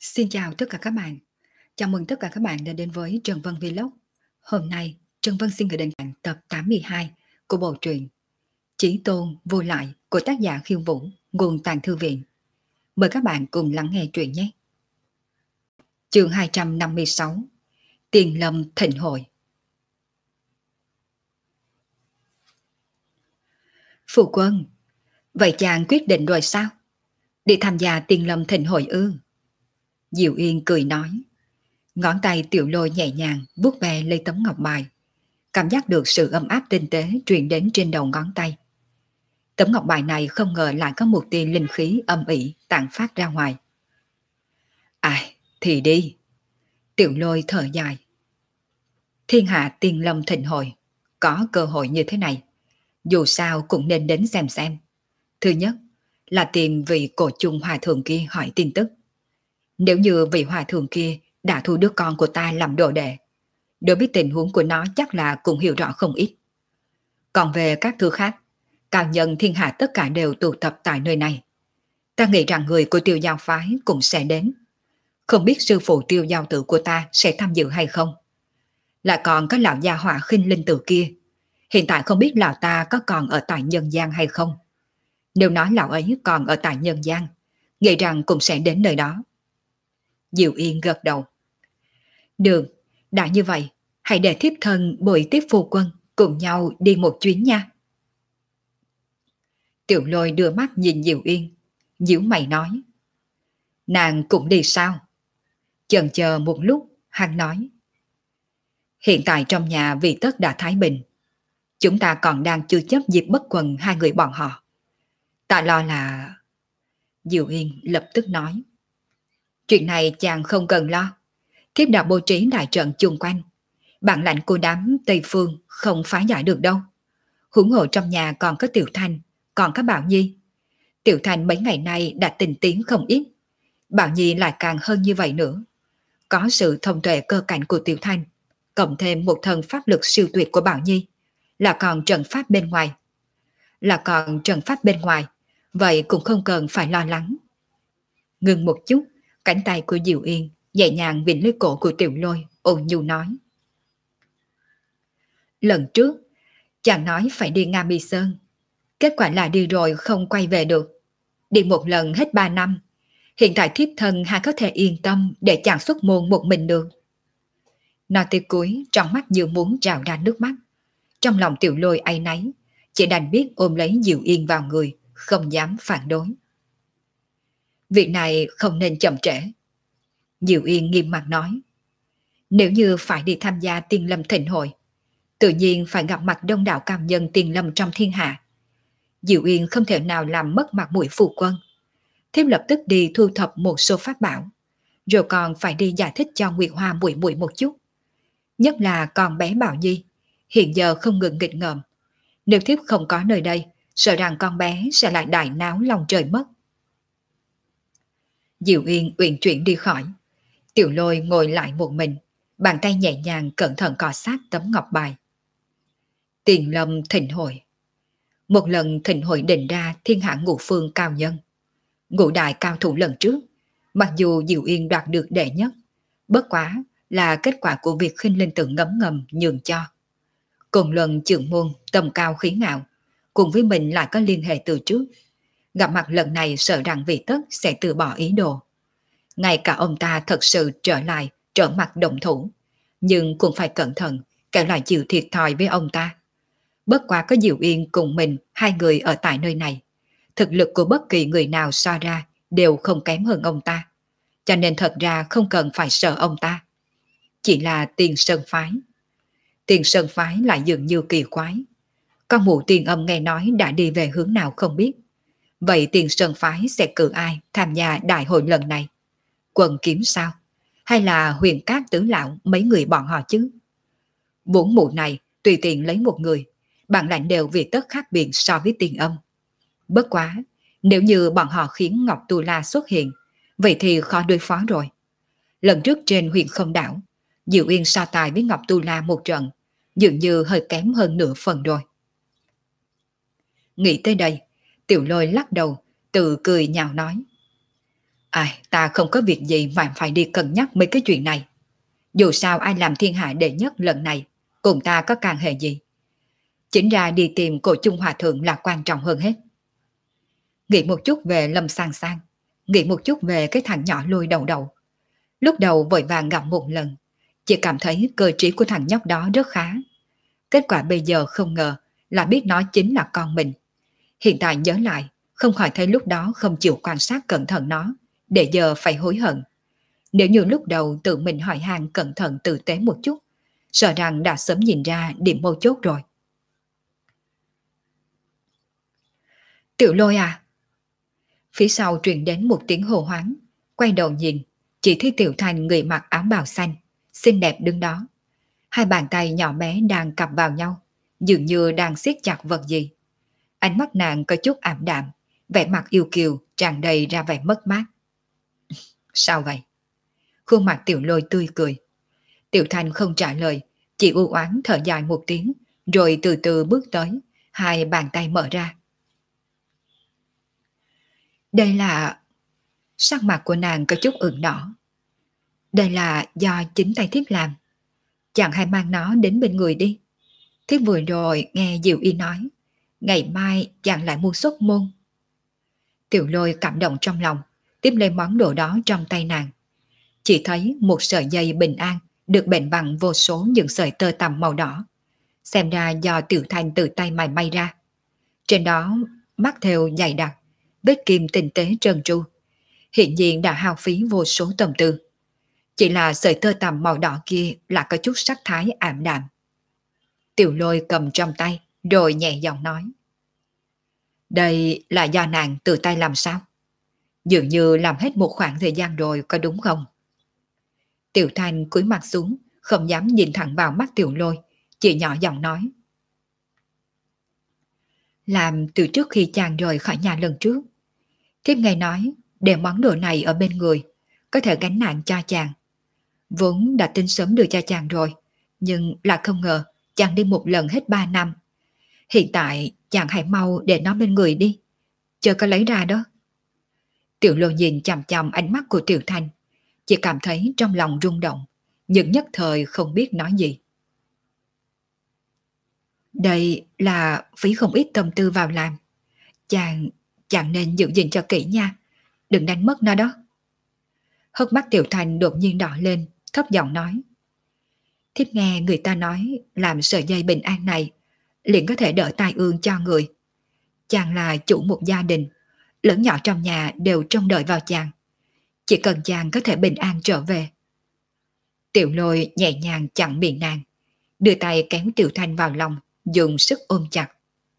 Xin chào tất cả các bạn. Chào mừng tất cả các bạn đã đến với Trần Vân Vlog. Hôm nay, Trần Vân xin gửi đến bạn tập 82 của bộ truyện Chí Tôn Vô Lại của tác giả Khiêu Vũ, nguồn Tàng Thư Viện. Mời các bạn cùng lắng nghe truyện nhé. Chương 256: Tiền Lâm Thịnh Hội. Phụ quân, vậy chàng quyết định rồi sao? Đi tham gia Tiền Lâm Thịnh Hội ư? Diệu Yên cười nói. Ngón tay Tiểu Lôi nhẹ nhàng vuốt ve lấy tấm ngọc bài, cảm giác được sự ấm áp tinh tế truyền đến trên đầu ngón tay. Tấm ngọc bài này không ngờ lại có một tia linh khí âm ỉ tản phát ra ngoài. Ai, thì đi. Tiểu Lôi thở dài. Thiên hạ Tiên Lâm Thịnh Hội, có cơ hội như thế này, dù sao cũng nên đến xem. Thứ nhất là tìm vị cổ chung hòa thượng kia hỏi tin tức. Nếu như vị hòa thượng kia đã thu đứa con của ta làm đồ đệ, đối với tình huống của nó chắc là cũng hiểu rõ không ít. Còn về các thứ khác, cao nhân thiên hạ tất cả đều tụ tập tại nơi này. Ta nghĩ rằng người của Tiêu Giao phái cũng sẽ đến. Không biết sư phụ Tiêu Giao tử của ta sẽ tham dự hay không. Lại còn có lão gia hỏa khinh linh tử kia. Hiện tại không biết lão ta có còn ở tại nhân gian hay không. Nếu nói lão ấy còn ở tại nhân gian, nghĩ rằng cũng sẽ đến nơi đó. Diệu Yên gật đầu. Được, đã như vậy, hãy để thiếp thân bồi tiếp phu quân cùng nhau đi một chuyến nha. Tiểu Lôi đưa mắt nhìn Diệu Yên, nhíu mày nói. Nàng cũng đi sao? Chần chờ một lúc, hắn nói. Hiện tại trong nhà vì tất đã thái bình. Chúng ta còn đang chưa chấp dịp bất quần hai người bọn họ. Ta lo là... Diệu Yên lập tức nói. Chuyện này chàng không cần lo. Thiếp đã bố trí đại trận chung quanh. Bản lãnh của đám Tây Phương không phá giải được đâu. Huống hồ trong nhà còn có Tiểu Thanh, còn có Bảo Nhi. Tiểu Thanh mấy ngày nay đã tình tiến không ít. Bảo Nhi lại càng hơn như vậy nữa. Có sự thông tuệ cơ cảnh của Tiểu Thanh, cộng thêm một thần pháp lực siêu tuyệt của Bảo Nhi, là còn trận pháp bên ngoài, vậy cũng không cần phải lo lắng. Ngừng một chút, cánh tay của Diệu Yên nhẹ nhàng vịn lấy cổ của Tiểu Lôi, ôn nhu nói. Lần trước, chàng nói phải đi Nga Mi Sơn. Kết quả là đi rồi không quay về được. Đi một lần hết 3 năm. Hiện tại thiếp thân hay có thể yên tâm để chàng xuất môn một mình được. Nói tới cuối, trong mắt như muốn trào ra nước mắt. Trong lòng Tiểu Lôi áy náy, chỉ đành biết ôm lấy Diệu Yên vào người, không dám phản đối. Việc này không nên chậm trễ. Diệu Yên nghiêm mặt nói. Nếu như phải đi tham gia Tiên Lâm Thịnh Hội, tự nhiên phải gặp mặt đông đảo cao nhân Tiên Lâm trong thiên hạ. Diệu Yên không thể nào làm mất mặt mũi phụ quân. Thiếp lập tức đi thu thập một số pháp bảo, rồi còn phải đi giải thích cho Nguyệt Hoa muội muội một chút. Nhất là con bé Bảo Nhi, hiện giờ không ngừng nghịch ngợm. Nếu thiếp không có nơi đây, sợ rằng con bé sẽ lại đại náo lòng trời mất. Diệu Yên uyển chuyển đi khỏi. Tiểu Lôi ngồi lại một mình, bàn tay nhẹ nhàng cẩn thận cọ sát tấm ngọc bài. Tiền Lâm Thịnh Hội. Một lần thịnh hội định ra thiên hạ ngũ phương cao nhân. Ngũ đại cao thủ lần trước, mặc dù Diệu Yên đoạt được đệ nhất, bất quá là kết quả của việc khinh linh tử ngấm ngầm nhường cho. Cùng lần trưởng môn tầm cao khí ngạo, cùng với mình lại có liên hệ từ trước. Gặp mặt lần này sợ rằng vị tất sẽ từ bỏ ý đồ. Ngay cả ông ta thật sự trở lại, trở mặt động thủ, nhưng cũng phải cẩn thận, kẻo lại chịu thiệt thòi với ông ta. Bất quá có Diệu Yên cùng mình hai người ở tại nơi này. Thực lực của bất kỳ người nào so ra đều không kém hơn ông ta. Cho nên thật ra không cần phải sợ ông ta. Chỉ là Tiền Sơn Phái. Tiền Sơn Phái lại dường như kỳ quái. Con mụ Tiền Âm nghe nói đã đi về hướng nào không biết. Vậy Tiền Sơn Phái sẽ cử ai tham gia đại hội lần này? Quần Kiếm sao? Hay là Huyền Cát Tứ Lão mấy người bọn họ chứ? Bốn mụ này tùy tiện lấy một người, bản lãnh đều vì tất khác biệt so với Tiền Âm. Bất quá, nếu như bọn họ khiến Ngọc Tu La xuất hiện, vậy thì khó đối phó rồi. Lần trước trên Huyền Không Đảo, Diệu Yên so tài với Ngọc Tu La một trận, dường như hơi kém hơn nửa phần rồi. Nghĩ tới đây, Tiểu Lôi lắc đầu, tự cười nhạo nói. Ai, ta không có việc gì mà phải đi cân nhắc mấy cái chuyện này. Dù sao ai làm thiên hạ đệ nhất lần này, cùng ta có can hệ gì. Chính ra đi tìm cô Trung Hòa Thượng là quan trọng hơn hết. Nghĩ một chút về Lâm Sang Sang, nghĩ một chút về cái thằng nhỏ lôi đầu đầu. Lúc đầu vội vàng gặp một lần, chỉ cảm thấy cơ trí của thằng nhóc đó rất khá. Kết quả bây giờ không ngờ là biết nó chính là con mình. Hiện tại nhớ lại, không khỏi thấy lúc đó không chịu quan sát cẩn thận nó, để giờ phải hối hận. Nếu như lúc đầu tự mình hỏi han cẩn thận tử tế một chút, sợ rằng đã sớm nhìn ra điểm mấu chốt rồi. Tiểu Lôi à? Phía sau truyền đến một tiếng hô hoáng, quay đầu nhìn, chỉ thấy Tiểu Thanh người mặc áo bào xanh, xinh đẹp đứng đó. Hai bàn tay nhỏ bé đang cặp vào nhau, dường như đang siết chặt vật gì. Ánh mắt nàng có chút ảm đạm, vẻ mặt yêu kiều tràn đầy ra vẻ mất mát. Sao vậy? Khuôn mặt Tiểu Lôi tươi cười. Tiểu Thanh không trả lời, chỉ u oán thở dài một tiếng, rồi từ từ bước tới, hai bàn tay mở ra. Đây là... Sắc mặt của nàng có chút ửng đỏ. Đây là do chính tay thiếp làm. Chẳng hãy mang nó đến bên người đi. Thiếp vừa rồi nghe Diệu Y nói, ngày mai chàng lại mua xuất môn. Tiểu Lôi cảm động trong lòng, tiếp lên món đồ đó trong tay nàng. Chỉ thấy một sợi dây bình an được bện bằng vô số những sợi tơ tằm màu đỏ. Xem ra do Tiểu Thanh từ tay mài may ra. Trên đó mắt thêu dày đặc, vết kim tinh tế trơn tru. Hiện nhiên đã hao phí vô số tâm tư. Chỉ là sợi tơ tằm màu đỏ kia là có chút sắc thái ảm đạm. Tiểu Lôi cầm trong tay, rồi nhẹ giọng nói. Đây là do nàng tự tay làm sao? Dường như làm hết một khoảng thời gian rồi, có đúng không? Tiểu Thanh cúi mặt xuống, không dám nhìn thẳng vào mắt Tiểu Lôi, chỉ nhỏ giọng nói. Làm từ trước khi chàng rời khỏi nhà lần trước. Thiếp nghe nói, để món đồ này ở bên người, có thể gánh nặng cho chàng. Vốn đã tính sớm đưa cho chàng rồi, nhưng là không ngờ chàng đi một lần hết 3 năm. Hiện tại chàng hãy mau để nó bên người đi, chờ có lấy ra đó. Tiểu Lôi nhìn chằm chằm ánh mắt của Tiểu Thanh, chỉ cảm thấy trong lòng rung động, nhưng nhất thời không biết nói gì. Đây là phí không ít tâm tư vào làm. Chàng nên giữ gìn cho kỹ nha, đừng đánh mất nó đó. Hốc mắt Tiểu Thanh đột nhiên đỏ lên, thấp giọng nói. Thiếp nghe người ta nói làm sợi dây bình an này liền có thể đỡ tai ương cho người. Chàng là chủ một gia đình, lớn nhỏ trong nhà đều trông đợi vào chàng. Chỉ cần chàng có thể bình an trở về. Tiểu Lôi nhẹ nhàng chặn miệng nàng, đưa tay kéo Tiểu Thanh vào lòng, dùng sức ôm chặt.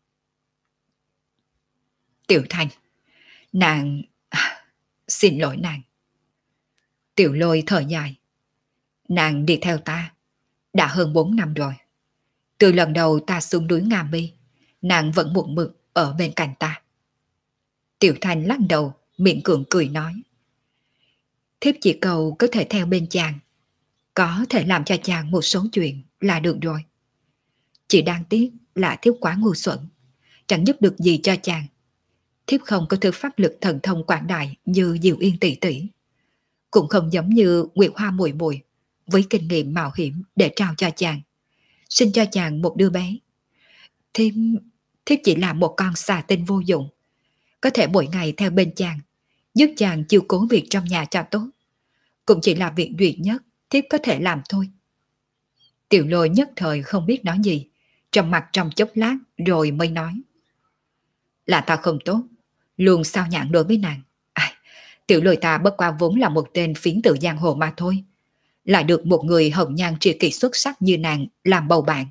Tiểu Thanh, nàng... Xin lỗi nàng. Tiểu Lôi thở dài. Nàng đi theo ta đã hơn 4 năm rồi. Từ lần đầu ta xuống núi Nga Mi, nàng vẫn một mực ở bên cạnh ta. Tiểu Thanh lắc đầu, miệng cưỡng cười nói. Thiếp chỉ cầu có thể theo bên chàng, có thể làm cho chàng một số chuyện là được rồi. Chỉ đáng tiếc là thiếp quá ngu xuẩn, chẳng giúp được gì cho chàng. Thiếp không có thứ pháp lực thần thông quảng đại như Diệu Yên tỷ tỷ, cũng không giống như Nguyệt Hoa muội muội với kinh nghiệm mạo hiểm để trao cho chàng, sinh cho chàng một đứa bé. Thiếp chỉ là một con xà tinh vô dụng, có thể mỗi ngày theo bên chàng, giúp chàng chiếu cố việc trong nhà cho tốt, cũng chỉ là việc duy nhất thiếp có thể làm thôi. Tiểu Lôi nhất thời không biết nói gì, trầm mặt trong chốc lát rồi mới nói. Là ta không tốt, luôn sao nhãn đối với nàng. Tiểu Lôi ta bất qua vốn là một tên phiến tử giang hồ mà thôi, lại được một người hồng nhan tri kỷ xuất sắc như nàng làm bầu bạn.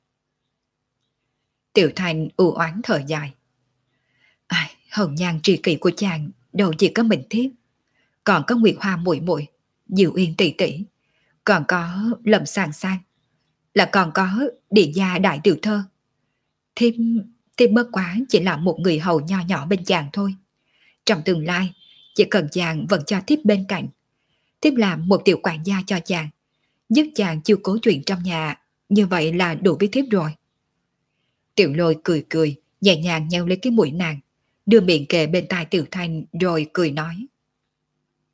Tiểu Thanh u oán thở dài. Hồng nhan tri kỷ của chàng đâu chỉ có mình thiếp, còn có Nguyệt Hoa muội muội, Diệu Yên tỷ tỷ, còn có Lâm Sang Sang, là còn có Địa Gia đại tiểu thơ. Thiếp bất quá chỉ là một người hầu nho nhỏ bên chàng thôi. Trong tương lai, chỉ cần chàng vẫn cho thiếp bên cạnh, thiếp làm một tiểu quản gia cho chàng, giúp chàng chiếu cố chuyện trong nhà, như vậy là đủ với thiếp rồi. Tiểu Lôi cười cười, nhẹ nhàng nheo lấy cái mũi nàng, đưa miệng kề bên tai Tiểu Thanh rồi cười nói.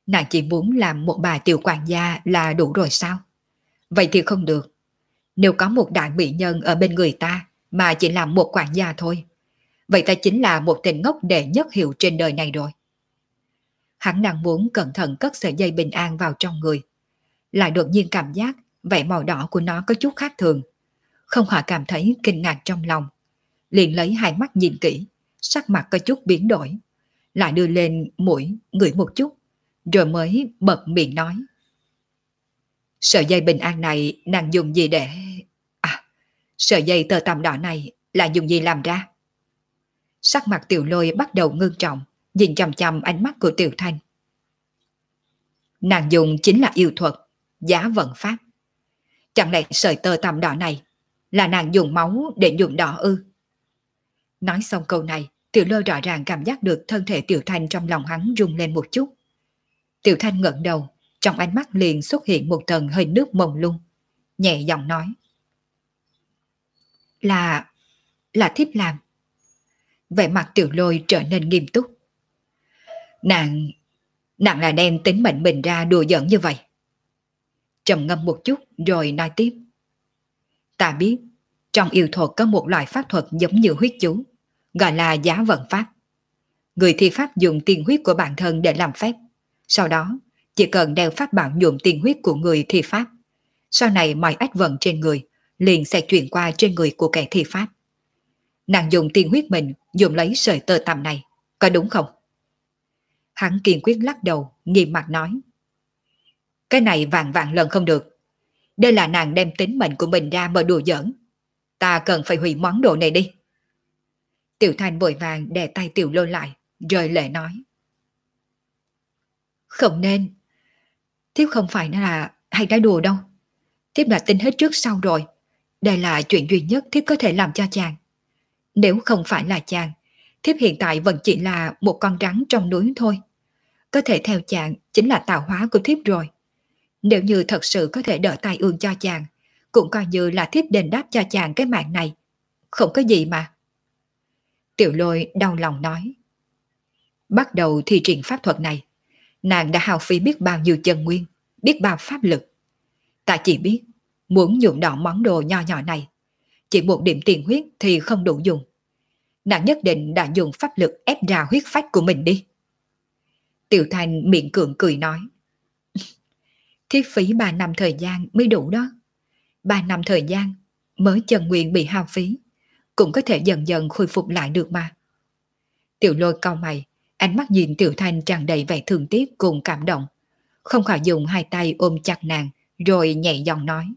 Nàng chỉ muốn làm một bà tiểu quản gia là đủ rồi sao? Vậy thì không được. Nếu có một đại mỹ nhân ở bên người ta mà chỉ làm một quản gia thôi, vậy ta chính là một tên ngốc đệ nhất hiệu trên đời này rồi. Hắn đang muốn cẩn thận cất sợi dây bình an vào trong người, lại đột nhiên cảm giác vẻ màu đỏ của nó có chút khác thường. Không khỏi cảm thấy kinh ngạc trong lòng, liền lấy hai mắt nhìn kỹ, sắc mặt có chút biến đổi, lại đưa lên mũi ngửi một chút, rồi mới bật miệng nói. Sợi dây bình an này nàng dùng gì để... À, sợi dây tơ tằm đỏ này là dùng gì làm ra? Sắc mặt Tiểu Lôi bắt đầu ngưng trọng, nhìn chằm chằm ánh mắt của Tiểu Thanh. Nàng dùng chính là yêu thuật, giá vận pháp. Chẳng lẽ sợi tơ tằm đỏ này là nàng dùng máu để nhuộm đỏ ư? Nói xong câu này, Tiểu Lôi rõ ràng cảm giác được thân thể Tiểu Thanh trong lòng hắn rung lên một chút. Tiểu Thanh ngẩng đầu, trong ánh mắt liền xuất hiện một tầng hơi nước mông lung, nhẹ giọng nói. Là thiếp làm. Vẻ mặt Tiểu Lôi trở nên nghiêm túc. Nàng là đem tính mệnh mình ra đùa giỡn như vậy. Trầm ngâm một chút rồi nói tiếp. Ta biết, trong yêu thuật có một loại pháp thuật giống như huyết chú, gọi là giá vận pháp. Người thi pháp dùng tiên huyết của bản thân để làm phép. Sau đó, chỉ cần đeo pháp bảo nhuộm tiên huyết của người thi pháp. Sau này mọi ách vận trên người liền sẽ chuyển qua trên người của kẻ thi pháp. Nàng dùng tiên huyết mình dùng lấy sợi tơ tằm này, có đúng không? Hắn kiên quyết lắc đầu, nghiêm mặt nói. Cái này vạn vạn lần không được. Đây là nàng đem tính mệnh của mình ra mà đùa giỡn. Ta cần phải hủy món đồ này đi. Tiểu Thanh vội vàng đè tay Tiểu Lôi lại, rơi lệ nói. Không nên. Thiếp không phải là hay nói đùa đâu. Thiếp đã tính hết trước sau rồi. Đây là chuyện duy nhất thiếp có thể làm cho chàng. Nếu không phải là chàng, thiếp hiện tại vẫn chỉ là một con rắn trong núi thôi. Có thể theo chàng chính là tạo hóa của thiếp rồi. Nếu như thật sự có thể đỡ tai ương cho chàng, cũng coi như là thiếp đền đáp cho chàng cái mạng này. Không có gì mà. Tiểu Lôi đau lòng nói. Bắt đầu thi triển pháp thuật này, nàng đã hao phí biết bao nhiêu chân nguyên, biết bao pháp lực. Ta chỉ biết, muốn nhuộm đỏ món đồ nho nhỏ này, chỉ một điểm tiền huyết thì không đủ dùng. Nàng nhất định đã dùng pháp lực ép ra huyết phách của mình đi. Tiểu Thanh miệng cưỡng cười nói. Thiếp phí 3 năm thời gian mới đủ đó. 3 năm thời gian mới chân nguyên bị hao phí, cũng có thể dần dần khôi phục lại được mà. Tiểu Lôi cau mày, ánh mắt nhìn Tiểu Thanh tràn đầy vẻ thương tiếc cùng cảm động, không khỏi dùng hai tay ôm chặt nàng, rồi nhẹ giọng nói.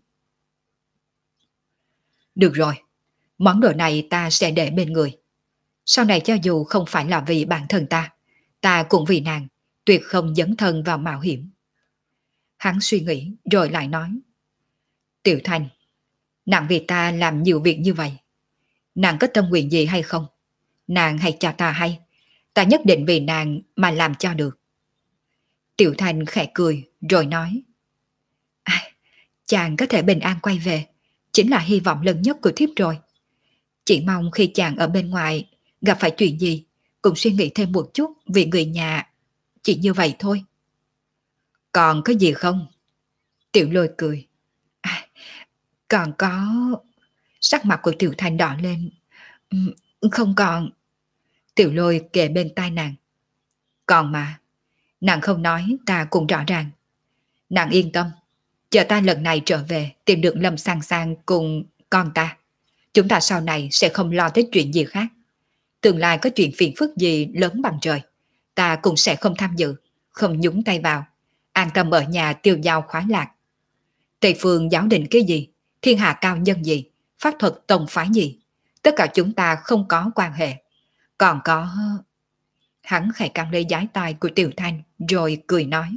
Được rồi, món đồ này ta sẽ để bên người. Sau này cho dù không phải là vì bản thân ta cũng vì nàng, tuyệt không dấn thân vào mạo hiểm. Hắn suy nghĩ rồi lại nói. Tiểu Thanh, nàng vì ta làm nhiều việc như vậy. Nàng có tâm nguyện gì hay không? Nàng hãy cho ta hay. Ta nhất định vì nàng mà làm cho được. Tiểu Thanh khẽ cười rồi nói. Chàng có thể bình an quay về, chính là hy vọng lớn nhất của thiếp rồi. Chỉ mong khi chàng ở bên ngoài gặp phải chuyện gì, cũng suy nghĩ thêm một chút vì người nhà. Chỉ như vậy thôi. Còn có gì không? Tiểu Lôi cười. Còn có... Sắc mặt của Tiểu Thanh đỏ lên. Không còn. Tiểu Lôi kề bên tai nàng. Còn mà. Nàng không nói ta cũng rõ ràng. Nàng yên tâm. Chờ ta lần này trở về tìm được Lâm Sang Sang cùng con ta. Chúng ta sau này sẽ không lo tới chuyện gì khác. Tương lai có chuyện phiền phức gì lớn bằng trời, ta cũng sẽ không tham dự, không nhúng tay vào. An tâm ở nhà tiêu dao khoái lạc. Tây phương giáo định cái gì, thiên hạ cao nhân gì, pháp thuật tông phái gì, tất cả chúng ta không có quan hệ. Còn có... Hắn khẽ căng lấy giái tai của Tiểu Thanh rồi cười nói.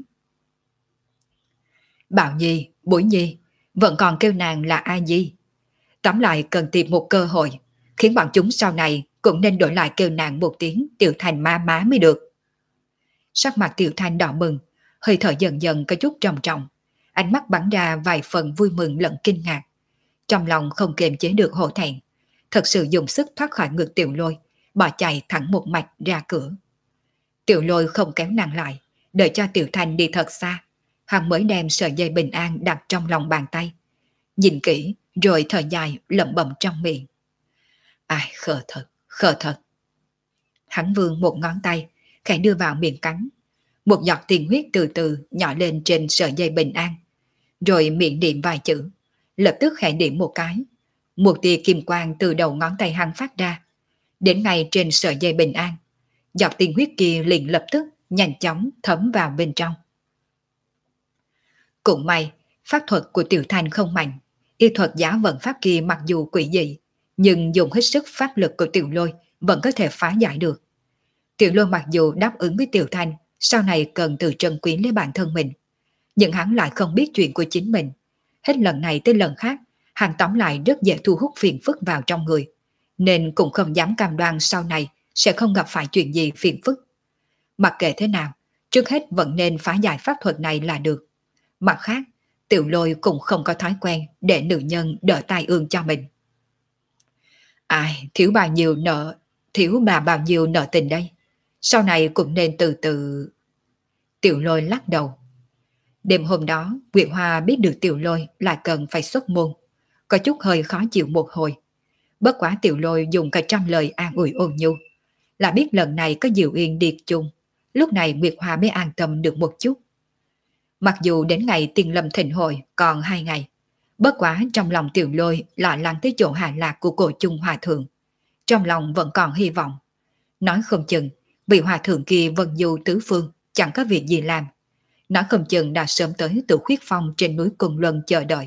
Bảo Nhi, Bối Nhi, vẫn còn kêu nàng là A Di. Tóm lại cần tìm một cơ hội, khiến bọn chúng sau này cũng nên đổi lại kêu nàng một tiếng Tiểu Thanh má má mới được. Sắc mặt Tiểu Thanh đỏ bừng, hơi thở dần dần có chút trầm trọng, ánh mắt bắn ra vài phần vui mừng lẫn kinh ngạc. Trong lòng không kiềm chế được hổ thẹn, thật sự dùng sức thoát khỏi ngực Tiểu Lôi, bỏ chạy thẳng một mạch ra cửa. Tiểu Lôi không kéo nàng lại, Đợi cho Tiểu Thanh đi thật xa, hắn mới đem sợi dây bình an đặt trong lòng bàn tay. Nhìn kỹ rồi thở dài lẩm bẩm trong miệng. Ai khờ thật, khờ thật. Hắn vươn một ngón tay, khẽ đưa vào miệng cắn. Một giọt tiền huyết từ từ nhỏ lên trên sợi dây bình an. Rồi miệng niệm vài chữ, lập tức khẽ điểm một cái. Một tia kim quang từ đầu ngón tay hắn phát ra, đến ngay trên sợi dây bình an. Giọt tiền huyết kia liền lập tức nhanh chóng thấm vào bên trong. Cũng may, pháp thuật của Tiểu Thanh không mạnh. Y thuật giả vận pháp kia mặc dù quỷ dị, nhưng dùng hết sức pháp lực của Tiểu Lôi vẫn có thể phá giải được. Tiểu Lôi mặc dù đáp ứng với Tiểu Thanh, sau này cần từ trân quý lấy bản thân mình, nhưng hắn lại không biết chuyện của chính mình. Hết lần này tới lần khác, hắn tóm lại rất dễ thu hút phiền phức vào trong người, nên cũng không dám cam đoan sau này sẽ không gặp phải chuyện gì phiền phức. Mặc kệ thế nào, trước hết vẫn nên phá giải pháp thuật này là được. Mặt khác, Tiểu Lôi cũng không có thói quen để nữ nhân đỡ tai ương cho mình. Ai, thiếu bà bao nhiêu nợ tình đây. Sau này cũng nên từ từ. Tiểu Lôi lắc đầu. Đêm hôm đó, Nguyệt Hoa biết được Tiểu Lôi lại cần phải xuất môn, có chút hơi khó chịu một hồi. Bất quá Tiểu Lôi dùng cả trăm lời an ủi ôn nhu, là biết lần này có Diệu Yên đi chung, lúc này Nguyệt Hoa mới an tâm được một chút. Mặc dù đến ngày Tiên Lâm thịnh hội còn 2 ngày, bất quá trong lòng Tiểu Lôi lo lắng tới chỗ hạ lạc của cổ chung hòa thượng. Trong lòng vẫn còn hy vọng. Nói không chừng, vị hòa thượng kia vân du tứ phương, chẳng có việc gì làm. Nói không chừng đã sớm tới Tử Khuyết Phong trên núi Cung Luân chờ đợi.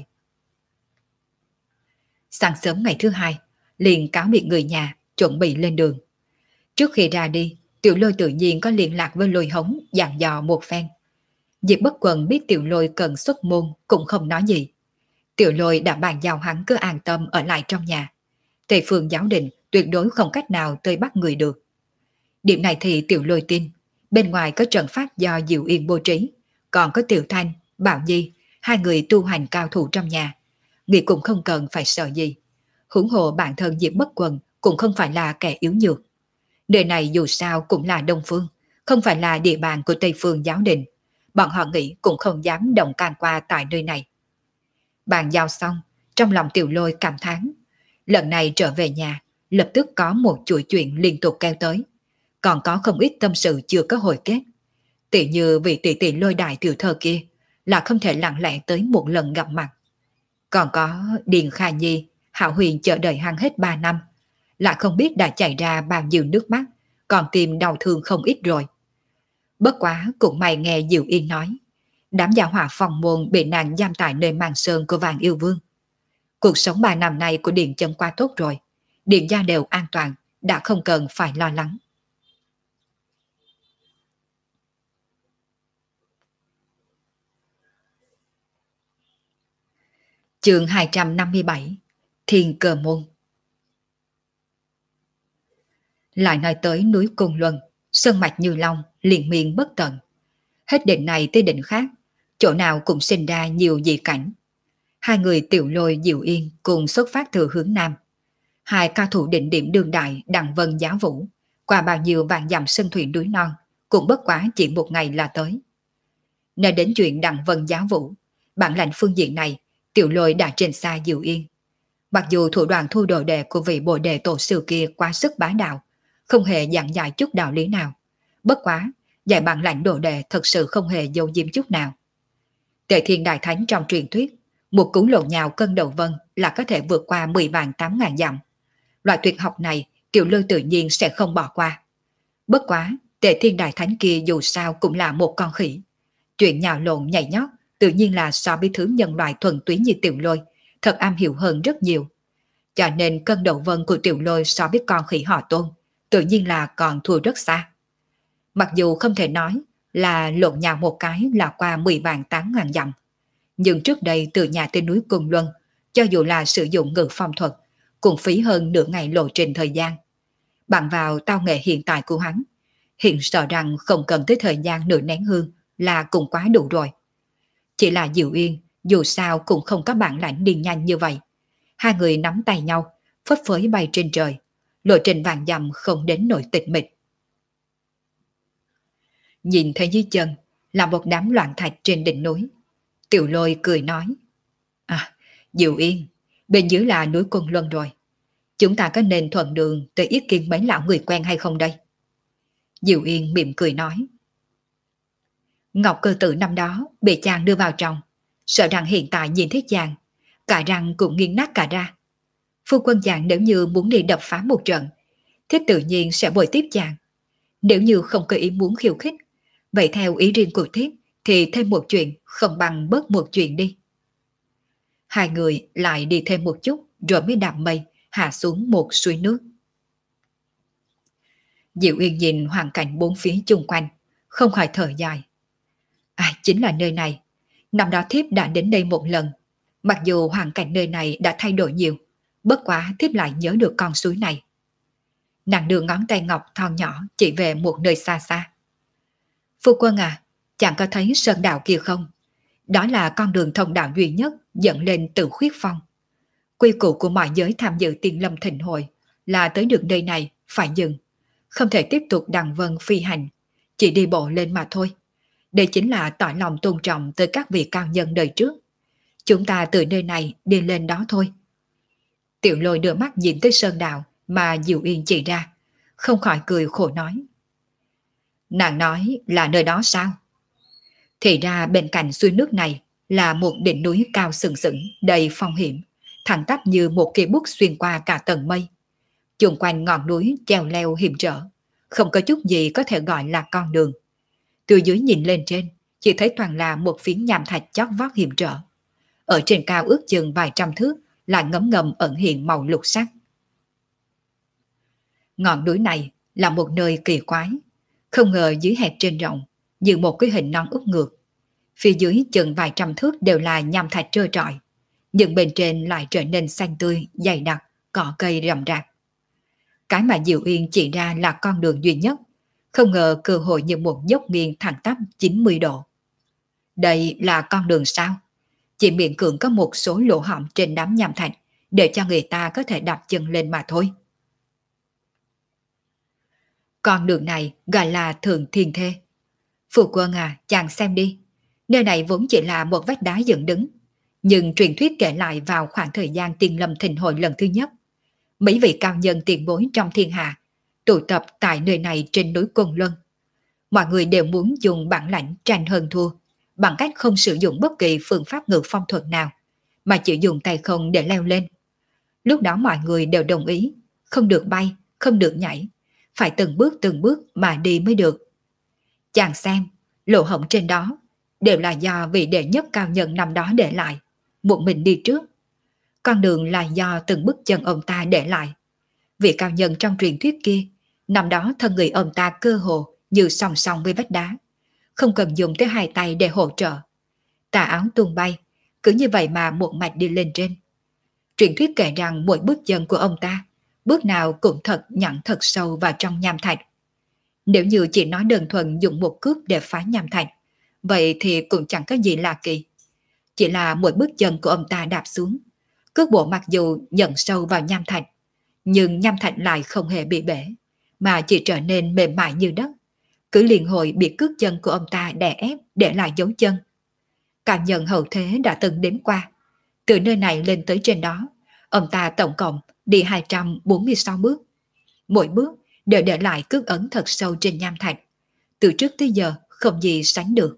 Sáng sớm ngày thứ 2, liền cáo biệt người nhà, chuẩn bị lên đường. Trước khi ra đi, Tiểu Lôi tự nhiên có liên lạc với Lôi Hống dặn dò một phen. Diệp Bất Quần biết Tiểu Lôi cần xuất môn cũng không nói gì. Tiểu Lôi đã bàn giao hắn cứ an tâm ở lại trong nhà. Tề Phương giáo định tuyệt đối không cách nào tới bắt người được. Điểm này thì Tiểu Lôi tin. Bên ngoài có trận pháp do Diệu Yên bố trí, còn có Tiểu Thanh, Bảo Nhi, 2 người tu hành cao thủ trong nhà. Nghĩ cũng không cần phải sợ gì. Huống hồ bản thân Diệp Bất Quần cũng không phải là kẻ yếu nhược. Nơi này dù sao cũng là Đông Phương, không phải là địa bàn của Tây Phương giáo đình. Bọn họ nghĩ cũng không dám động can qua tại nơi này. Bàn giao xong, trong lòng Tiểu Lôi cảm thán. Lần này trở về nhà, lập tức có một chuỗi chuyện liên tục kéo tới. Còn có không ít tâm sự chưa có hồi kết. Tỉ như vị tỷ tỷ Lôi đại tiểu thơ kia là không thể lặng lẽ tới một lần gặp mặt. Còn có Điền Kha Nhi, Hạo Huyền chờ đợi hắn hết 3 năm, lại không biết đã chảy ra bao nhiêu nước mắt, còn tìm đau thương không ít rồi. Bất quá cũng may nghe Diệu Yên nói, đám gia hỏa phòng môn bị nàng giam tại nơi màn sơn của Vàng Yêu Vương. Cuộc sống 3 năm nay của Điền chân qua tốt rồi, Điền gia đều an toàn, đã không cần phải lo lắng. Chương 257, Thiên Cơ Môn. Lại nói tới núi Côn Luân, sơn mạch Như Long, liên miên bất tận. Hết đỉnh này tới đỉnh khác, chỗ nào cũng sinh ra nhiều dị cảnh. 2 người Tiểu Lôi Diệu Yên cùng xuất phát từ hướng Nam. 2 cao thủ đỉnh điểm đương đại Đặng Vân Giá Vũ, qua bao nhiêu vạn dặm sơn thủy núi non, cũng bất quá chỉ một ngày là tới. Nói đến chuyện Đặng Vân Giá Vũ, bản lãnh phương diện này, Tiểu Lôi đã trên xa Diệu Yên. Mặc dù thủ đoạn thu đồ đệ của vị bồ đề tổ sư kia quá sức bá đạo, không hề giảng giải chút đạo lý nào. Bất quá, dạy bản lãnh đồ đệ thật sự không hề giấu diếm chút nào. Tề Thiên Đại Thánh trong truyền thuyết, một cú lộn nhào cân đầu vân là có thể vượt qua 10 vạn 8 ngàn dặm. Loại tuyệt học này, Tiểu Lôi tự nhiên sẽ không bỏ qua. Bất quá, Tề Thiên Đại Thánh kia dù sao cũng là một con khỉ. Chuyện nhào lộn nhảy nhót tự nhiên là so với thứ nhân loại thuần túy như Tiểu Lôi, thật am hiểu hơn rất nhiều. Cho nên cân đầu vân của Tiểu Lôi so với con khỉ họ Tôn, tự nhiên là còn thua rất xa. Mặc dù không thể nói là lộn nhào một cái là qua 10 vạn 8 ngàn dặm, nhưng trước đây từ nhà tới núi Cung Luân, cho dù là sử dụng ngự phong thuật, cũng phí hơn nửa ngày lộ trình thời gian. Bằng vào tao nghệ hiện tại của hắn, hiện sợ rằng không cần tới thời gian nửa nén hương là cũng quá đủ rồi. Chỉ là Diệu Yên, dù sao cũng không có bản lãnh đi nhanh như vậy. 2 người nắm tay nhau, phất phới bay trên trời, lộ trình vàng dặm không đến nỗi tịch mịch. Nhìn thấy dưới chân, là một đám loạn thạch trên đỉnh núi. Tiểu Lôi cười nói, à, Diệu Yên, bên dưới là núi Côn Luân rồi. Chúng ta có nên thuận đường tới yết kiến mấy lão người quen hay không đây? Diệu Yên mỉm cười nói, Ngọc Cơ Tử năm đó bị chàng đưa vào trong, sợ rằng hiện tại nhìn thấy chàng, cả răng cũng nghiêng nát cả ra. Phu quân chàng nếu như muốn đi đập phá một trận, thiếp tự nhiên sẽ bồi tiếp chàng. Nếu như không có ý muốn khiêu khích, vậy theo ý riêng của thiếp thì thêm một chuyện không bằng bớt một chuyện đi. Hai người lại đi thêm một chút rồi mới đạp mây hạ xuống một suối nước. Diệu Yên nhìn hoàn cảnh bốn phía chung quanh, không khỏi thở dài. Chính là nơi này. Năm đó thiếp đã đến đây một lần. Mặc dù hoàn cảnh nơi này đã thay đổi nhiều, bất quá thiếp lại nhớ được con suối này. Nàng đưa ngón tay ngọc thon nhỏ chỉ về một nơi xa xa. Phu quân à, chàng có thấy sơn đạo kia không? Đó là con đường thông đạo duy nhất dẫn lên Tử Khuyết Phong. Quy củ của mọi giới tham dự Tiên Lâm Thịnh Hội là tới được nơi này phải dừng, không thể tiếp tục đằng vân phi hành, chỉ đi bộ lên mà thôi. Đây chính là tỏ lòng tôn trọng tới các vị cao nhân đời trước. Chúng ta từ nơi này đi lên đó thôi. Tiểu Lôi đưa mắt nhìn tới sơn đạo mà Diệu Yên chỉ ra, không khỏi cười khổ nói. Nàng nói là nơi đó sao? Thì ra bên cạnh suối nước này là một đỉnh núi cao sừng sững đầy phong hiểm, thẳng tắp như một cây bút xuyên qua cả tầng mây. Chung quanh ngọn núi treo leo hiểm trở, không có chút gì có thể gọi là con đường. Từ dưới nhìn lên trên, chỉ thấy toàn là một phiến nham thạch chót vót hiểm trở. Ở trên cao ước chừng vài trăm thước là ngấm ngầm ẩn hiện màu lục sắc. Ngọn núi này là một nơi kỳ quái, không ngờ dưới hẹp trên rộng, như một cái hình non úp ngược. Phía dưới chừng vài trăm thước đều là nham thạch trơ trọi, nhưng bên trên lại trở nên xanh tươi, dày đặc, cỏ cây rậm rạp. Cái mà Diệu Yên chỉ ra là con đường duy nhất, không ngờ cơ hội như một dốc nghiêng thẳng tắp 90 độ. Đây là con đường sao? Chỉ miễn cưỡng có một số lỗ hổng trên đám nham thạch để cho người ta có thể đạp chân lên mà thôi. Con đường này gọi là Thượng Thiên Thê. Phu quân à, chàng xem đi. Nơi này vốn chỉ là một vách đá dựng đứng, nhưng truyền thuyết kể lại vào khoảng thời gian Tiên Lâm Thịnh Hội lần thứ nhất, mấy vị cao nhân tiền bối trong thiên hạ tụ tập tại nơi này trên núi Côn Luân. Mọi người đều muốn dùng bản lãnh tranh hơn thua, bằng cách không sử dụng bất kỳ phương pháp ngự phong thuật nào, mà chỉ dùng tay không để leo lên. Lúc đó mọi người đều đồng ý, không được bay, không được nhảy, phải từng bước mà đi mới được. Chàng xem, lỗ hổng trên đó đều là do vị đệ nhất cao nhân năm đó để lại, một mình đi trước. Con đường là do từng bước chân ông ta để lại. Vị cao nhân trong truyền thuyết kia, năm đó thân người ông ta cơ hồ như song song với vách đá, không cần dùng tới hai tay để hỗ trợ. Tà áo tung bay, cứ như vậy mà một mạch đi lên trên. Truyền thuyết kể rằng mỗi bước chân của ông ta, bước nào cũng thật nhặn thật sâu vào trong nham thạch. Nếu như chỉ nói đơn thuần dùng một cước để phá nham thạch, vậy thì cũng chẳng có gì lạ kỳ. Chỉ là mỗi bước chân của ông ta đạp xuống, cước bộ mặc dù nhận sâu vào nham thạch, nhưng nham thạch lại không hề bị bể, mà chỉ trở nên mềm mại như đất. Cứ liền hồi bị cước chân của ông ta đè ép để lại dấu chân. Cảm nhận hậu thế đã từng đếm qua, từ nơi này lên tới trên đó, ông ta tổng cộng đi 246 bước. Mỗi bước đều để lại cước ấn thật sâu trên nham thạch, từ trước tới giờ không gì sánh được.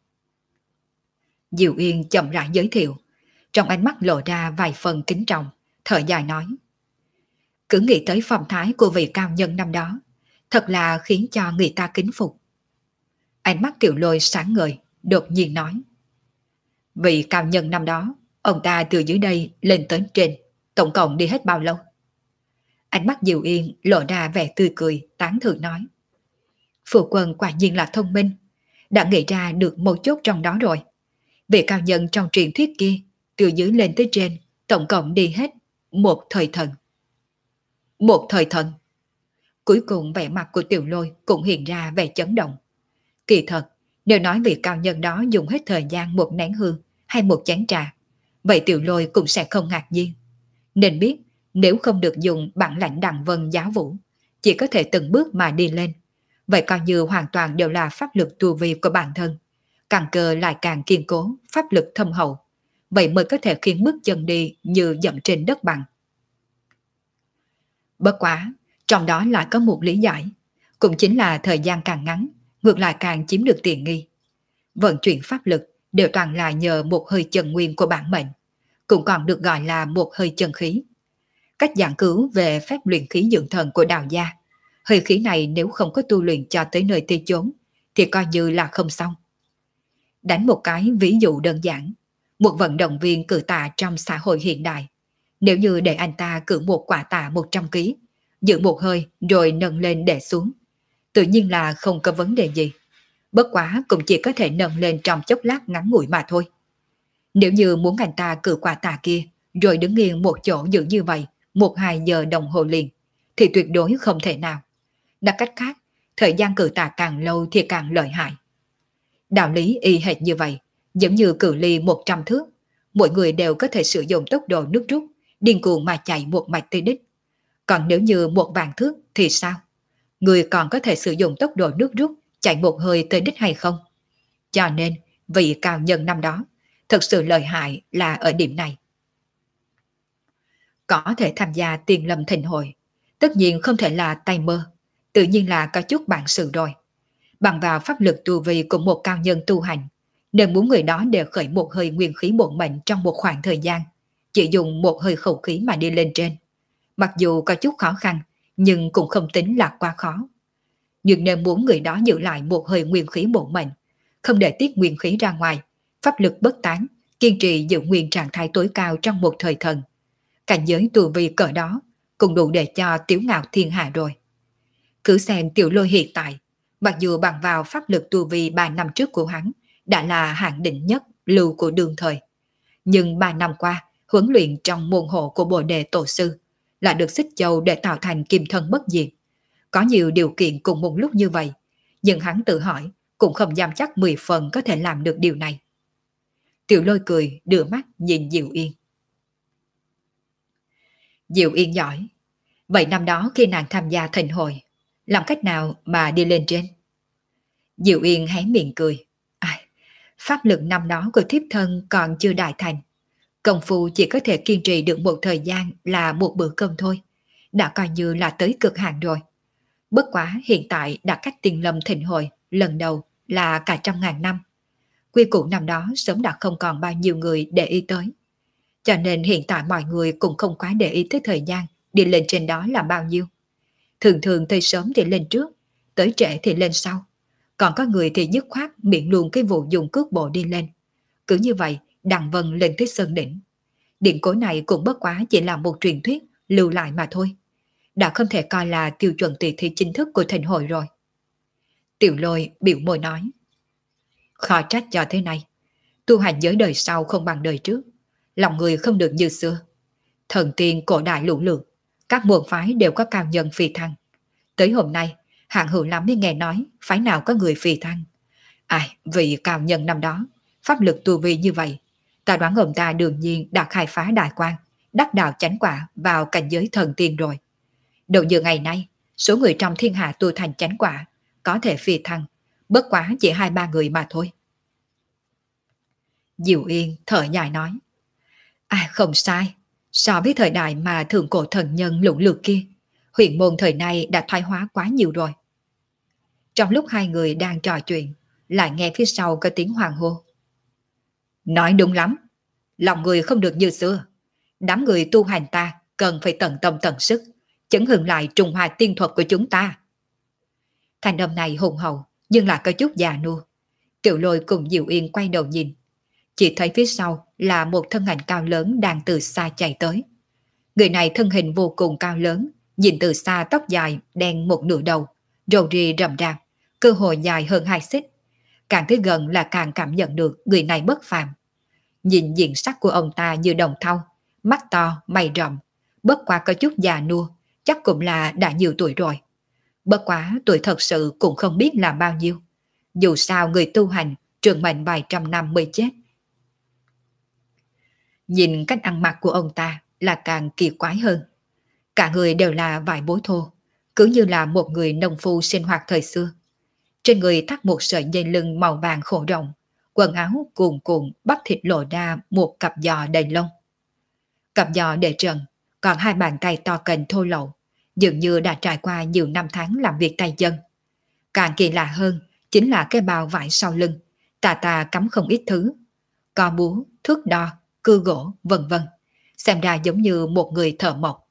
Diệu Yên chậm rãi giới thiệu, trong ánh mắt lộ ra vài phần kính trọng, thở dài nói. Cứ nghĩ tới phong thái của vị cao nhân năm đó, thật là khiến cho người ta kính phục. Ánh mắt Tiểu Lôi sáng ngời, đột nhiên nói. Vị cao nhân năm đó, ông ta từ dưới đây lên tới trên, tổng cộng đi hết bao lâu? Ánh mắt Diệu Yên lộ ra vẻ tươi cười, tán thưởng nói. Phu quân quả nhiên là thông minh, đã nghĩ ra được một chốt trong đó rồi. Vị cao nhân trong truyền thuyết kia, từ dưới lên tới trên, tổng cộng đi hết một thời thần. Một thời thần. Cuối cùng vẻ mặt của Tiểu Lôi cũng hiện ra vẻ chấn động. Kỳ thật, nếu nói vị cao nhân đó dùng hết thời gian một nén hương hay một chén trà, vậy Tiểu Lôi cũng sẽ không ngạc nhiên. Nên biết, nếu không được dùng bản lãnh đằng vân giáo vũ, chỉ có thể từng bước mà đi lên, vậy coi như hoàn toàn đều là pháp lực tu vi của bản thân, căn cơ lại càng kiên cố, pháp lực thâm hậu, vậy mới có thể khiến bước chân đi như dậm trên đất bằng. Bất quá, trong đó lại có một lý giải, cũng chính là thời gian càng ngắn, ngược lại càng chiếm được tiện nghi. Vận chuyển pháp lực đều toàn là nhờ một hơi chân nguyên của bản mệnh, cũng còn được gọi là một hơi chân khí. Cách giảng cứu về phép luyện khí dưỡng thần của đạo gia, hơi khí này nếu không có tu luyện cho tới nơi tới chốn, thì coi như là không xong. Đánh một cái ví dụ đơn giản, một vận động viên cự tạ trong xã hội hiện đại, nếu như để anh ta cử một quả tạ 100 kg, giữ một hơi rồi nâng lên để xuống, tự nhiên là không có vấn đề gì. Bất quá cũng chỉ có thể nâng lên trong chốc lát ngắn ngủi mà thôi. Nếu như muốn anh ta cử quả tạ kia rồi đứng yên một chỗ giữ như vậy 1-2 giờ đồng hồ liền, thì tuyệt đối không thể nào. Nói cách khác, thời gian cử tạ càng lâu thì càng lợi hại. Đạo lý y hệt như vậy, giống như cự ly 100 thước, mỗi người đều có thể sử dụng tốc độ nước rút, điên cuồng mà chạy một mạch tới đích. Còn nếu như 1.000 thước thì sao? Người còn có thể sử dụng tốc độ nước rút, chạy một hơi tới đích hay không? Cho nên, vị cao nhân năm đó, thực sự lợi hại là ở điểm này. Có thể tham gia Tiền Lâm Thịnh Hội, tất nhiên không thể là tay mơ, tự nhiên là có chút bản sự rồi. Bằng vào pháp lực tu vi của một cao nhân tu hành, nên muốn người đó đều khởi một hơi nguyên khí bổn mệnh trong một khoảng thời gian, chỉ dùng một hơi khẩu khí mà đi lên trên. Mặc dù có chút khó khăn, nhưng cũng không tính là quá khó. Nhưng nên muốn người đó giữ lại một hơi nguyên khí bổn mệnh, không để tiết nguyên khí ra ngoài, pháp lực bất tán, kiên trì giữ nguyên trạng thái tối cao trong một thời thần. Cảnh giới tu vi cỡ đó cũng đủ để cho Tiếu Ngạo thiên hạ rồi. Cứ xem Tiểu Lôi hiện tại, mặc dù bằng vào pháp lực tu vi 3 năm trước của hắn đã là hạng đỉnh nhất lưu của đương thời, nhưng 3 năm qua huấn luyện trong môn hộ của Bồ Đề Tổ Sư là được xích châu để tạo thành kim thân bất diệt. Có nhiều điều kiện cùng một lúc như vậy, nhưng hắn tự hỏi cũng không dám chắc 10 phần có thể làm được điều này. Tiểu Lôi cười đưa mắt nhìn Diệu Yên. Diệu Yên giỏi. Vậy năm đó khi nàng tham gia thịnh hội, làm cách nào mà đi lên trên? Diệu Yên hé miệng cười. Ai, pháp lực năm đó của thiếp thân còn chưa đại thành. Công phu chỉ có thể kiên trì được một thời gian là một bữa cơm thôi. Đã coi như là tới cực hạn rồi. Bất quá hiện tại đã cách Tiền Lâm Thịnh Hội lần đầu là cả 100.000 năm. Quy củ năm đó sớm đã không còn bao nhiêu người để ý tới. Cho nên hiện tại mọi người cũng không quá để ý tới thời gian đi lên trên đó là bao nhiêu. Thường thường tới sớm thì lên trước, tới trễ thì lên sau. Còn có người thì dứt khoát miễn luôn cái vụ dùng cước bộ đi lên. Cứ như vậy, đằng vân lên tới sơn đỉnh. Điện cố này cũng bất quá chỉ là một truyền thuyết lưu lại mà thôi. Đã không thể coi là tiêu chuẩn tỷ thí chính thức của thịnh hội rồi. Tiểu Lôi biểu môi nói. Khó trách cho thế này. Tu hành giới đời sau không bằng đời trước. Lòng người không được như xưa. Thần tiên cổ đại lũ lượt, các môn phái đều có cao nhân phi thăng. Tới hôm nay, hạng hữu lắm mới nghe nói phái nào có người phi thăng. Ai, vị cao nhân năm đó, pháp lực tu vi như vậy, ta đoán ông ta đương nhiên đã khai phá đại quan, đắc đạo chánh quả vào cảnh giới thần tiên rồi. Đầu giờ ngày nay, số người trong thiên hạ tu thành chánh quả có thể phi thăng, bất quá chỉ 2-3 người mà thôi. Diệu Yên thở dài nói. Không sai. So với thời đại mà thượng cổ thần nhân lũ lượt kia, huyền môn thời nay đã thoái hóa quá nhiều rồi. Trong lúc hai người đang trò chuyện, lại nghe phía sau có tiếng hoàng hô. Nói đúng lắm, lòng người không được như xưa. Đám người tu hành ta cần phải tận tâm tận sức, chấn hưởng lại trùng hòa tiên thuật của chúng ta. Thanh âm này hùng hậu, nhưng lại có chút già nua. Tiểu Lôi cùng Diệu Yên quay đầu nhìn. Chỉ thấy phía sau là một thân ảnh cao lớn đang từ xa chạy tới. Người này thân hình vô cùng cao lớn, nhìn từ xa tóc dài, đen một nửa đầu, râu ria rậm rạp, cơ hội dài hơn 2 xích. Càng tới gần là càng cảm nhận được người này bất phàm. Nhìn diện sắc của ông ta như đồng thau, mắt to, mày rậm, bất quá có chút già nua, chắc cũng là đã nhiều tuổi rồi. Bất quá tuổi thật sự cũng không biết là bao nhiêu. Dù sao người tu hành, trường mệnh vài trăm năm mới chết. Nhìn cách ăn mặc của ông ta là càng kỳ quái hơn. Cả người đều là vải bố thô, cứ như là một người nông phu sinh hoạt thời xưa. Trên người thắt một sợi dây lưng màu vàng khổ rộng, quần áo cuồn cuộn, bắp thịt lộ ra một cặp giò đầy lông. Cặp giò để trần, còn hai bàn tay to cành thô lậu, dường như đã trải qua nhiều năm tháng làm việc tay chân. Càng kỳ lạ hơn chính là cái bao vải sau lưng, tà tà cắm không ít thứ, co búa, thước đo, cưa gỗ, vân vân, xem ra giống như một người thợ mộc.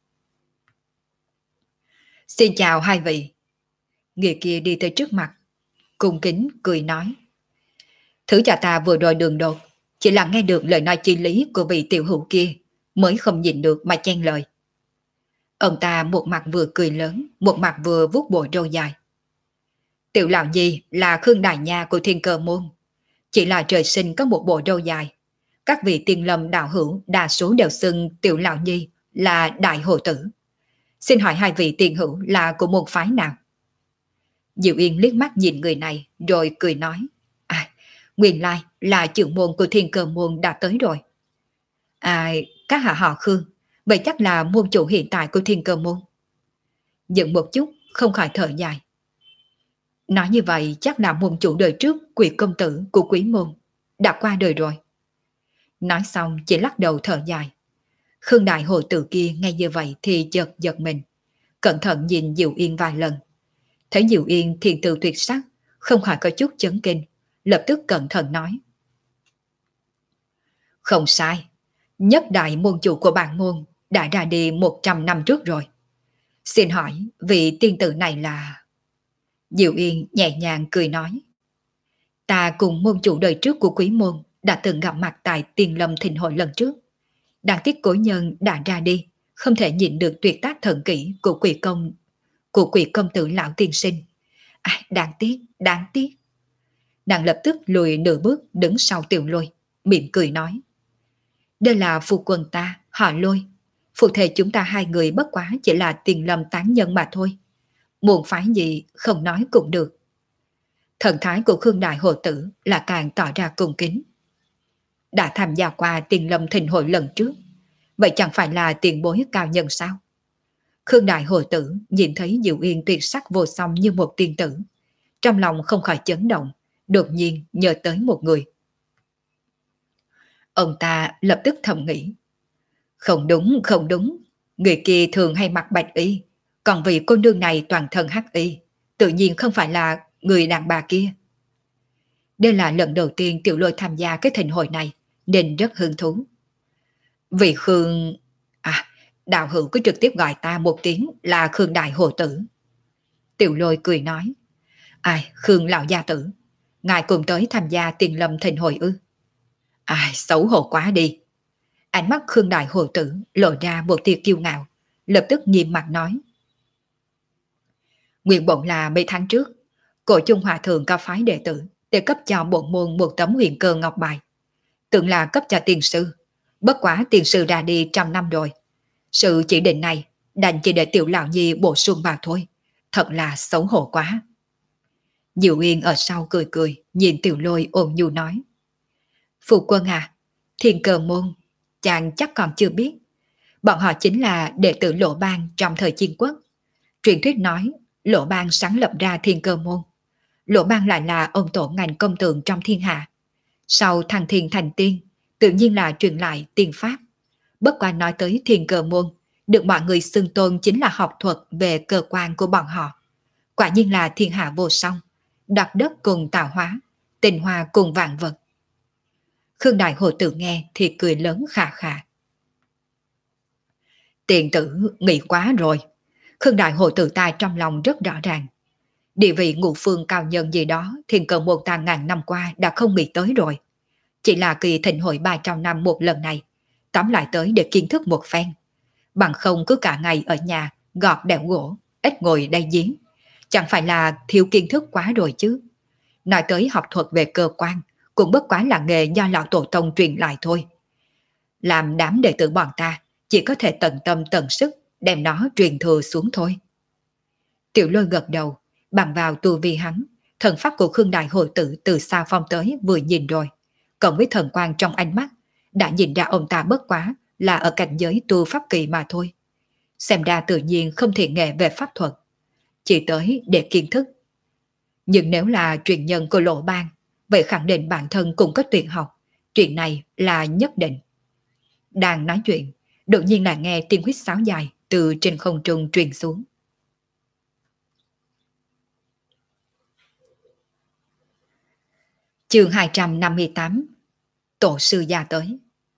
Xin chào hai vị. Người kia đi tới trước mặt, cung kính cười nói. Thứ cho ta vừa rồi đường đột, chỉ là nghe được lời nói chi lý của vị tiểu hữu kia, mới không nhịn được mà chen lời. Ông ta một mặt vừa cười lớn, một mặt vừa vuốt bộ râu dài. Tiểu lão nhi là Khương Đại Nha của Thiên Cơ Môn, chỉ là trời sinh có một bộ râu dài. Các vị tiên lâm đạo hữu đa số đều xưng tiểu lão nhi là đại hồ tử. Xin hỏi hai vị tiên hữu là của môn phái nào? Diệu Yên liếc mắt nhìn người này rồi cười nói. À, nguyên lai là trưởng môn của Thiên Cơ Môn đã tới rồi. À, các hạ họ Khương, vậy chắc là môn chủ hiện tại của Thiên Cơ Môn. Dừng một chút, không khỏi thở dài. Nói như vậy chắc là môn chủ đời trước Quỷ công tử của Quý môn đã qua đời rồi. Nói xong chỉ lắc đầu thở dài. Khương đại hồ tử kia nghe như vậy thì chợt giật mình, cẩn thận nhìn Diệu Yên vài lần. Thấy Diệu Yên thiền từ tuyệt sắc, không khỏi có chút chấn kinh, lập tức cẩn thận nói. Không sai, nhất đại môn chủ của bản môn đã ra đi 100 năm trước rồi. Xin hỏi vị tiên tử này là... Diệu Yên nhẹ nhàng cười nói. Ta cùng môn chủ đời trước của Quý môn đã từng gặp mặt tại Tiên Lâm Thịnh hội lần trước. Đáng tiếc cổ nhân đã ra đi, không thể nhịn được tuyệt tác thần kỹ của Quỷ công tử lão tiên sinh. À, đáng tiếc, đáng tiếc. Nàng lập tức lùi nửa bước đứng sau Tiểu Lôi, mỉm cười nói. Đây là phu quân ta, họ Lôi. Phụ thể chúng ta hai người bất quá chỉ là Tiền Lâm tán nhân mà thôi. Muốn phái gì không nói cũng được. Thần thái của Khương Đại Hồ Tử là càng tỏ ra cung kính. Đã tham gia qua Tiền Lâm Thịnh hội lần trước, vậy chẳng phải là tiền bối cao nhân sao? Khương Đại Hồ Tử nhìn thấy Diệu Yên tuyệt sắc vô song như một tiên tử, trong lòng không khỏi chấn động, đột nhiên nhớ tới một người. Ông ta lập tức thầm nghĩ. Không đúng, không đúng, người kia thường hay mặc bạch y, còn vị cô nương này toàn thân hắc y, tự nhiên không phải là người đàn bà kia. Đây là lần đầu tiên Tiểu Lôi tham gia cái thịnh hội này, nên rất hứng thú. Vị Khương... À, đạo hữu cứ trực tiếp gọi ta một tiếng là Khương Đại Hồ Tử. Tiểu Lôi cười nói. Ai, Khương lão gia tử, ngài cùng tới tham gia Tiền Lâm Thịnh hội ư? Ai, xấu hổ quá đi. Ánh mắt Khương Đại Hồ Tử lộ ra một tia kiêu ngạo, lập tức nghiêm mặt nói. Nguyện bổn là mấy tháng trước, Cổ Chung Hòa Thượng cao phái đệ tử để cấp cho bổn môn một tấm huyền cơ ngọc bài, tưởng là cấp cho tiền sư. Bất quá tiền sư ra đi 100 năm rồi, sự chỉ định này đành chỉ để Tiểu lão nhi bổ sung vào thôi, thật là xấu hổ quá. Diệu Yên ở sau cười cười nhìn Tiểu Lôi ôn nhu nói. Phụ quân à, Thiên Cơ môn chàng chắc còn chưa biết, bọn họ chính là đệ tử Lỗ Bang trong thời Chiến Quốc. Truyền thuyết nói Lỗ Bang sáng lập ra Thiên Cơ môn. Lỗ Bang lại là ông tổ ngành công tượng trong thiên hạ. Sau thăng thiên thành tiên, tự nhiên là truyền lại tiên pháp. Bất qua nói tới Thiên Cơ môn, được mọi người xưng tôn chính là học thuật về cơ quan của bọn họ. Quả nhiên là thiên hạ vô song, đặt đất cùng tạo hóa, tình hoa cùng vạn vật. Khương Đại Hồ Tử nghe thì cười lớn khà khà. Tiền tử nghĩ quá rồi. Khương Đại Hồ Tử ta trong lòng rất rõ ràng. Địa vị ngũ phương cao nhân gì đó Thiên Cơ môn ta ngàn năm qua đã không nghĩ tới rồi. Chỉ là kỳ thịnh hội 300 năm một lần này, tóm lại tới để kiến thức một phen. Bằng không cứ cả ngày ở nhà gọt đẽo gỗ, ít ngồi đây giếng. Chẳng phải là thiếu kiến thức quá rồi chứ. Nói tới học thuật về cơ quan, cũng bất quá là nghề do lão tổ tông truyền lại thôi. Làm đám đệ tử bọn ta chỉ có thể tận tâm tận sức đem nó truyền thừa xuống thôi. Tiểu Lôi gật đầu, bằng vào tu vi hắn, thần pháp của Khương Đại Hồ Tử từ xa phong tới vừa nhìn rồi, cộng với thần quang trong ánh mắt, đã nhìn ra ông ta bất quá là ở cảnh giới tu pháp kỳ mà thôi. Xem ra tự nhiên không thiện nghệ về pháp thuật, chỉ tới để kiến thức. Nhưng nếu là truyền nhân của Lỗ Bang, vậy khẳng định bản thân cũng có tuyệt học, chuyện này là nhất định. Đang nói chuyện, đột nhiên là nghe tiếng huýt sáo dài từ trên không trung truyền xuống. Chương 258. Tổ sư gia tới.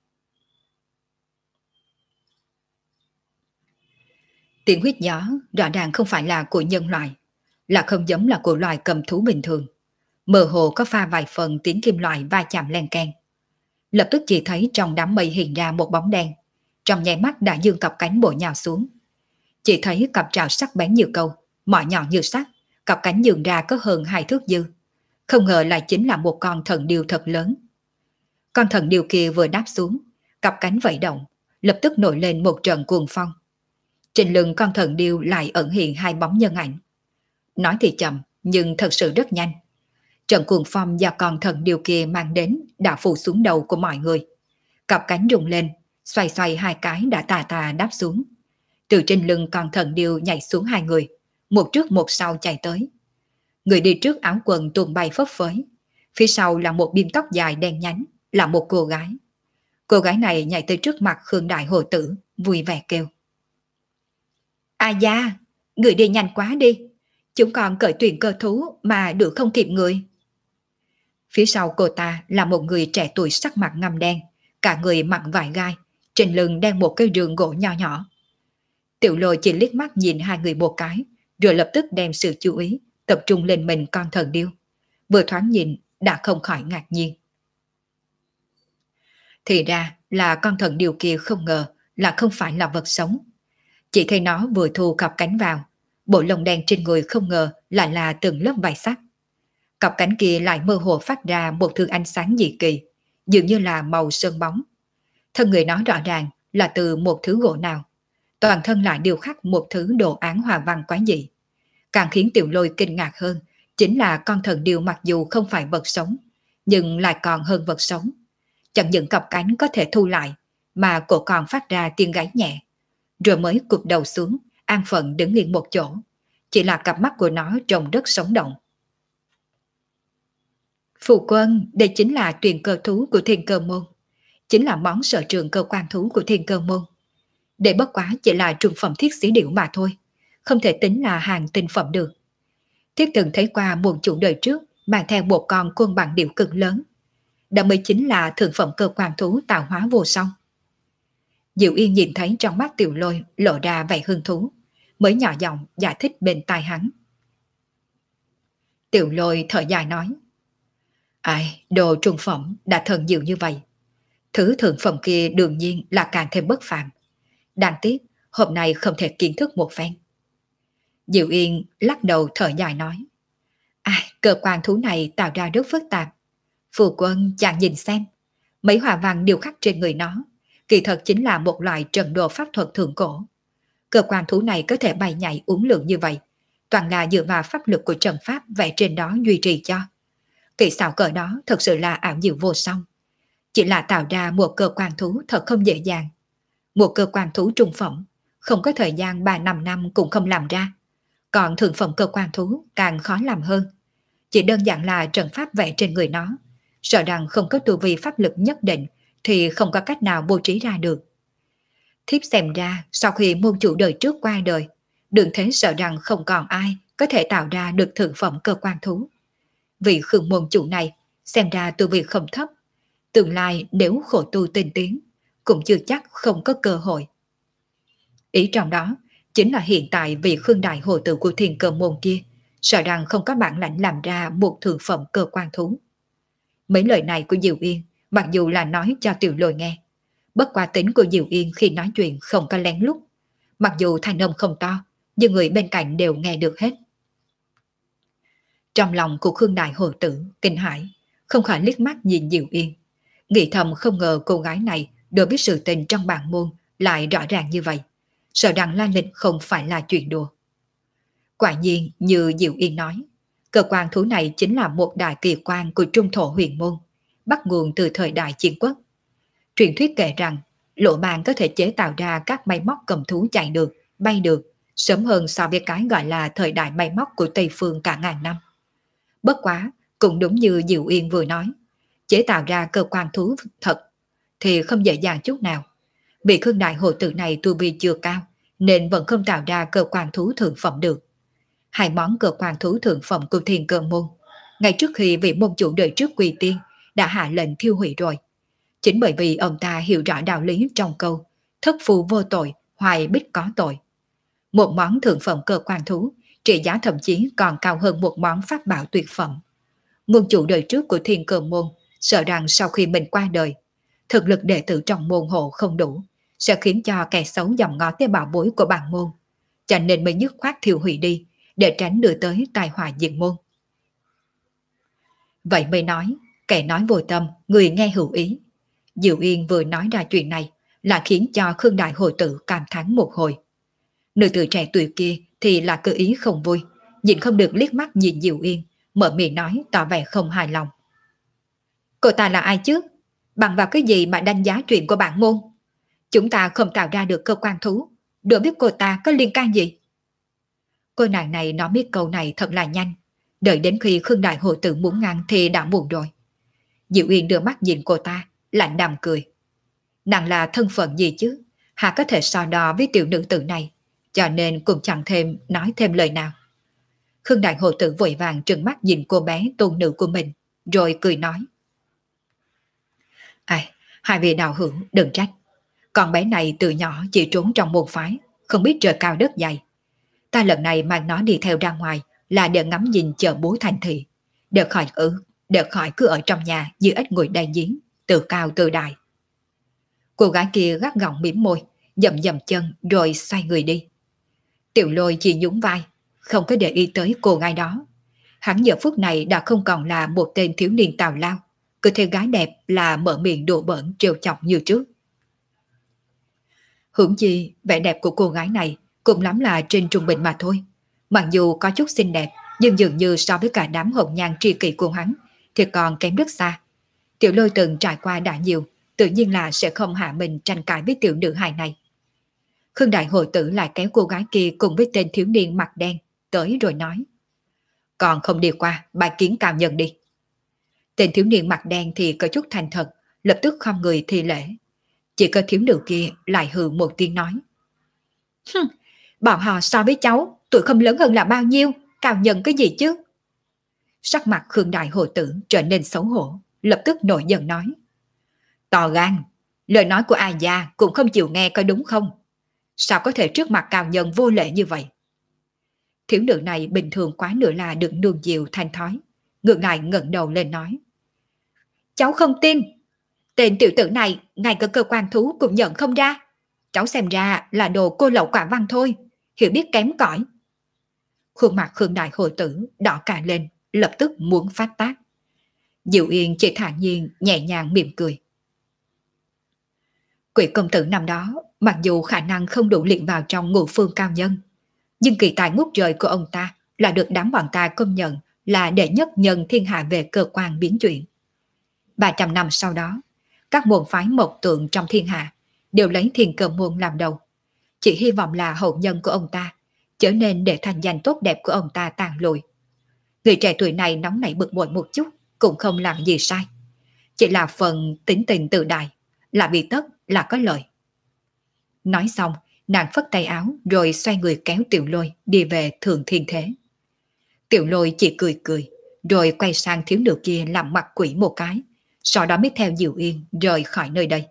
Tiếng huýt gió rõ ràng không phải là của nhân loại, là không giống là của loài cầm thú bình thường. Mơ hồ có pha vài phần tiếng kim loại va chạm len keng. Lập tức chỉ thấy trong đám mây hiện ra một bóng đen, trong nháy mắt đã dương cặp cánh bổ nhào xuống. Chỉ thấy cặp trào sắc bén như câu, mỏ nhọn như sắt, cặp cánh dương ra có hơn 2 thước dư. Không ngờ lại chính là một con thần điêu thật lớn. Con thần điêu kia vừa đáp xuống, cặp cánh vẫy động, lập tức nổi lên một trận cuồng phong. Trên lưng con thần điêu lại ẩn hiện 2 bóng nhân ảnh. Nói thì chậm, nhưng thật sự rất nhanh. Trận cuồng phong do con thần điêu kia mang đến đã phủ xuống đầu của mọi người. Cặp cánh rung lên, xoay xoay 2 cái đã tà tà đáp xuống. Từ trên lưng con thần điêu nhảy xuống 2 người, một trước một sau chạy tới. Người đi trước áo quần tuôn bay phấp phới, phía sau là một biêm tóc dài đen nhánh, là một cô gái. Cô gái này nhảy tới trước mặt Khương Đại Hồ Tử, vui vẻ kêu: "A gia, người đi nhanh quá đi, chúng còn cởi tuyển cơ thú mà đuổi không kịp người." Phía sau cô ta là một người trẻ tuổi sắc mặt ngăm đen, cả người mặc vải gai, trên lưng đeo một cái rương gỗ nho nhỏ. Tiểu Lôi chỉ liếc mắt nhìn 2 người một cái, rồi lập tức đem sự chú ý tập trung lên mình con thần điêu. Vừa thoáng nhìn đã không khỏi ngạc nhiên. Thì ra là con thần điêu kia không ngờ là không phải là vật sống. Chỉ thấy nó vừa thu cặp cánh vào, bộ lông đen trên người không ngờ lại là từng lớp vải sắt. Cặp cánh kia lại mơ hồ phát ra một thứ ánh sáng dị kỳ, dường như là màu sơn bóng. Thân người nó rõ ràng là từ một thứ gỗ nào, toàn thân lại điêu khắc một thứ đồ án hoa văn quái dị. Càng khiến Tiểu Lôi kinh ngạc hơn chính là con thần điêu mặc dù không phải vật sống, nhưng lại còn hơn vật sống. Chẳng những cặp cánh có thể thu lại, mà cổ còn phát ra tiếng gáy nhẹ, rồi mới cụp đầu xuống, an phận đứng yên một chỗ. Chỉ là cặp mắt của nó trông rất sống động. Phụ quân, đây chính là truyền cơ thú của Thiên Cơ Môn, chính là món sở trường cơ quan thú của Thiên Cơ Môn. Để bất quá chỉ là trung phẩm thiết sĩ điểu mà thôi, không thể tính là hàng tinh phẩm được. Thiết từng thấy qua môn chủ đời trước mang theo một con côn bằng điểu cực lớn, đó mới chính là thượng phẩm cơ quan thú tạo hóa vô song. Diệu Yên nhìn thấy trong mắt Tiểu Lôi lộ ra vẻ hứng thú, mới nhỏ giọng giải thích bên tai hắn. Tiểu Lôi thở dài nói: "Ai, đồ trung phẩm đã thần diệu như vậy, thứ thượng phẩm kia đương nhiên là càng thêm bất phàm. Đáng tiếc hôm nay không thể kiến thức một phen." Diệu Yên lắc đầu thở dài nói: "Ai, cơ quan thú này tạo ra rất phức tạp. Phu quân chàng nhìn xem, mấy hòa văn điêu khắc trên người nó, kỳ thật chính là một loại trận đồ pháp thuật thượng cổ. Cơ quan thú này có thể bay nhảy uốn lượn như vậy, toàn là dựa vào pháp lực của trận pháp vẽ trên đó duy trì cho. Kỹ xảo cỡ đó thật sự là ảo diệu vô song. Chỉ là tạo ra một cơ quan thú thật không dễ dàng. Một cơ quan thú trung phẩm, không có thời gian 3-5 năm cũng không làm ra. Còn thượng phẩm cơ quan thú càng khó làm hơn. Chỉ đơn giản là trận pháp vẽ trên người nó, sợ rằng không có tu vi pháp lực nhất định thì không có cách nào bố trí ra được. Thiếp xem ra sau khi môn chủ đời trước qua đời, Đường Thế sợ rằng không còn ai có thể tạo ra được thượng phẩm cơ quan thú. Vị Khương môn chủ này xem ra tu vi không thấp, tương lai nếu khổ tu tinh tiến cũng chưa chắc không có cơ hội. Ý trong đó chính là hiện tại vị Khương Đại Hồ Tử của Thiên Cơ Môn kia sợ rằng không có bản lãnh làm ra một thượng phẩm cơ quan thú. Mấy lời này của Diệu Yên mặc dù là nói cho Tiểu Lôi nghe, bất qua tính của Diệu Yên khi nói chuyện không có lén lút, mặc dù thanh âm không to nhưng người bên cạnh đều nghe được hết. Trong lòng của Khương Đại Hồ Tử kinh hãi, không khỏi liếc mắt nhìn Diệu Yên, nghĩ thầm không ngờ cô gái này đối với sự tình trong bản môn lại rõ ràng như vậy, sợ rằng la lịch không phải là chuyện đùa. Quả nhiên như Diệu Yên nói, cơ quan thú này chính là một đại kỳ quan của trung thổ huyền môn, bắt nguồn từ thời đại chiến quốc. Truyền thuyết kể rằng Lộ Mang có thể chế tạo ra các máy móc cầm thú chạy được, bay được, sớm hơn so với cái gọi là thời đại máy móc của Tây Phương cả ngàn năm. Bất quá, Cũng đúng như Diệu Yên vừa nói, chế tạo ra cơ quan thú thật thì không dễ dàng chút nào. Vì Khương Đại Hồ Tử này tu vi chưa cao, nên vẫn không tạo ra cơ quan thú thượng phẩm được. Hai món cơ quan thú thượng phẩm của Thiên Cơ Môn, ngay trước khi vị môn chủ đời trước Quỳ Tiên đã hạ lệnh thiêu hủy rồi. Chính bởi vì ông ta hiểu rõ đạo lý trong câu thất phù vô tội, hoài bích có tội. Một món thượng phẩm cơ quan thú, trị giá thậm chí còn cao hơn một món pháp bảo tuyệt phẩm. Môn chủ đời trước của Thiên Cơ Môn sợ rằng sau khi mình qua đời, thực lực đệ tử trong môn hộ không đủ, sẽ khiến cho kẻ xấu dòm ngó tới bảo bối của bản môn, cho nên mới dứt khoát thiêu hủy đi, để tránh đưa tới tai họa diệt môn. Vậy mới nói, kẻ nói vô tâm, người nghe hữu ý. Diệu Yên vừa nói ra chuyện này là khiến cho Khương Đại Hồ Tử cảm thán một hồi. Nữ tử trẻ tuổi kia thì là cơ ý không vui, nhìn không được liếc mắt nhìn Diệu Yên, mở miệng nói tỏ vẻ không hài lòng. Cô ta là ai chứ? Bằng vào cái gì mà đánh giá chuyện của bản môn? Chúng ta không tạo ra được cơ quan thú, đâu biết cô ta có liên can gì? Cô nàng này nói biết câu này thật là nhanh, đợi đến khi Khương Đại Hồ Tử muốn ngăn thì đã muộn rồi. Diệu Yên đưa mắt nhìn cô ta, lạnh đàm cười. Nàng là thân phận gì chứ? Hà có thể so đo với tiểu nữ tử này, cho nên cũng chẳng thêm nói thêm lời nào. Khương Đại Hồ Tử vội vàng trừng mắt nhìn cô bé tôn nữ của mình, rồi cười nói. Ai, hai vị đạo hữu đừng trách. Con bé này từ nhỏ chỉ trốn trong môn phái, không biết trời cao đất dày. Ta lần này mang nó đi theo ra ngoài là để ngắm nhìn chợ búa thành thị, để khỏi cứ ở trong nhà như ếch ngồi đáy giếng, tự cao tự đại. Cô gái kia gắt gỏng mỉm môi, dậm dậm chân rồi xoay người đi. Tiểu Lôi chỉ nhún vai, không có để ý tới cô gái đó. Hắn giờ phút này đã không còn là một tên thiếu niên tào lao, cứ theo gái đẹp là mở miệng đùa bỡn trêu chọc như trước. Hưởng chi vẻ đẹp của cô gái này cũng lắm là trên trung bình mà thôi. Mặc dù có chút xinh đẹp, nhưng dường như so với cả đám hồng nhan tri kỷ của hắn thì còn kém rất xa. Tiểu Lôi từng trải qua đã nhiều, tự nhiên là sẽ không hạ mình tranh cãi với tiểu nữ hài này. Khương Đại Hồ Tử lại kéo cô gái kia cùng với tên thiếu niên mặt đen tới rồi nói. Còn không đi qua bài kiến cao nhân đi. Tên thiếu niên mặt đen thì có chút thành thật, lập tức khom người thi lễ. Chỉ có thiếu nữ kia lại hừ một tiếng nói. Bọn họ so với cháu, tuổi không lớn hơn là bao nhiêu, cao nhân cái gì chứ? Sắc mặt Khương Đại Hồ Tử trở nên xấu hổ, lập tức nổi giận nói. To gan, lời nói của ai già cũng không chịu nghe có đúng không? Sao có thể trước mặt cao nhân vô lễ như vậy? Thiếu nữ này bình thường quá nữa là được nuông chiều thanh thói, ngược lại ngẩng đầu lên nói. Cháu không tin. Tên tiểu tử này ngay cả cơ quan thú cũng nhận không ra. Cháu xem ra là đồ cô lậu quả văn thôi, hiểu biết kém cỏi. Khuôn mặt Khương Đại Hồ Tử đỏ cả lên, lập tức muốn phát tác. Diệu Yên chỉ thản nhiên nhẹ nhàng mỉm cười. Quỷ công tử năm đó mặc dù khả năng không đủ luyện vào trong ngũ phương cao nhân, nhưng kỳ tài ngút trời của ông ta là được đám bọn ta công nhận là đệ nhất nhân thiên hạ về cơ quan biến chuyển. 300 năm sau đó, các môn phái mộc tượng trong thiên hạ đều lấy Thiên Cơ Môn làm đầu. Chỉ hy vọng là hậu nhân của ông ta trở nên để thành danh tốt đẹp của ông ta tàn lùi. Người trẻ tuổi này nóng nảy bực bội một chút cũng không làm gì sai. Chỉ là phần tính tình tự đại, là bị tất là có lợi. Nói xong, nàng phất tay áo rồi xoay người kéo Tiểu Lôi đi về Thượng Thiên Thế. Tiểu Lôi chỉ cười cười, rồi quay sang thiếu nữ kia làm mặt quỷ một cái, sau đó mới theo Diệu Yên rời khỏi nơi đây.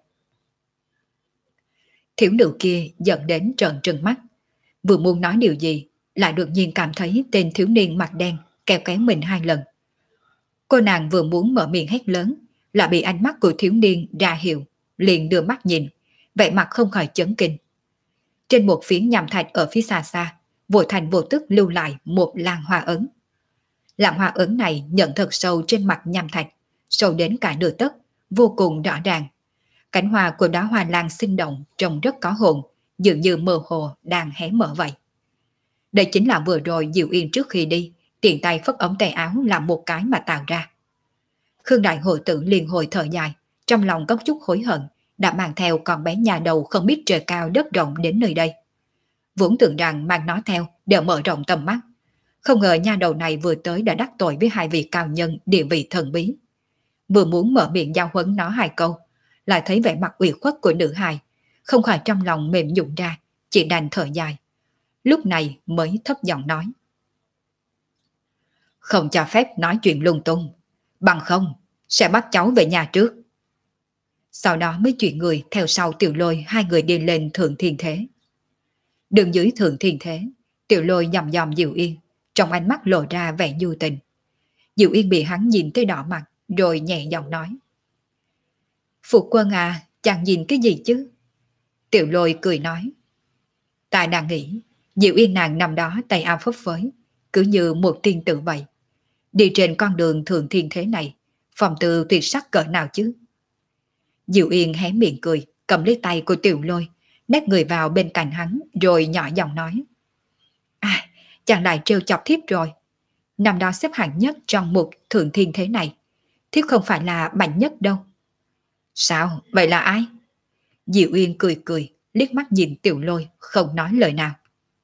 Thiếu nữ kia giận đến trợn trừng mắt, vừa muốn nói điều gì, lại đột nhiên cảm thấy tên thiếu niên mặt đen kéo kéo mình 2 lần. Cô nàng vừa muốn mở miệng hét lớn, lại bị ánh mắt của thiếu niên ra hiệu, liền đưa mắt nhìn, vẻ mặt không khỏi chấn kinh. Trên một phiến nham thạch ở phía xa xa, vô thành vô tức lưu lại một làn hoa ấn. Làn hoa ấn này nhận thật sâu trên mặt nham thạch, sâu đến cả nửa tấc, vô cùng rõ ràng. Cánh hoa của đóa hoa lan sinh động trông rất có hồn, dường như mơ hồ đang hé mở vậy. Đây chính là vừa rồi Diệu Yên trước khi đi, tiện tay phất ống tay áo làm một cái mà tạo ra. Khương Đại Hồ Tử liền hồi thở dài, trong lòng có chút hối hận, đã mang theo con bé nhà đầu không biết trời cao đất rộng đến nơi đây. Vốn tưởng rằng mang nó theo để mở rộng tầm mắt, Không ngờ nha đầu này vừa tới đã đắc tội với hai vị cao nhân địa vị thần bí. Vừa muốn mở miệng giao huấn nó hai câu, lại thấy vẻ mặt ủy khuất của nữ hài, không khỏi trong lòng mềm nhũn ra, chỉ đành thở dài. Lúc này mới thấp giọng nói. Không cho phép nói chuyện lung tung, bằng không sẽ bắt cháu về nhà trước. Sau đó mới chuyển người theo sau Tiểu Lôi, hai người đi lên Thượng Thiên Thế. Đường dưới Thượng Thiên Thế, Tiểu Lôi nhòm nhòm Diệu Yên, trong ánh mắt lộ ra vẻ nhu tình. Diệu Yên bị hắn nhìn tới đỏ mặt, rồi nhẹ giọng nói. Phụ quân à, chàng nhìn cái gì chứ? Tiểu Lôi cười nói. Ta đang nghĩ, Diệu Yên nàng nằm đó tay áo phấp phới, cứ như một tiên tử vậy. Đi trên con đường Thượng Thiên Thế này, phong tư tuyệt sắc cỡ nào chứ? Diệu Yên hé miệng cười, cầm lấy tay của Tiểu Lôi, nép người vào bên cạnh hắn, rồi nhỏ giọng nói. À, chàng lại trêu chọc thiếp rồi. Năm đó xếp hạng nhất trong một Thượng Thiên Thế này, thiếp không phải là mạnh nhất đâu. Sao, vậy là ai? Diệu Yên cười cười, liếc mắt nhìn Tiểu Lôi, không nói lời nào.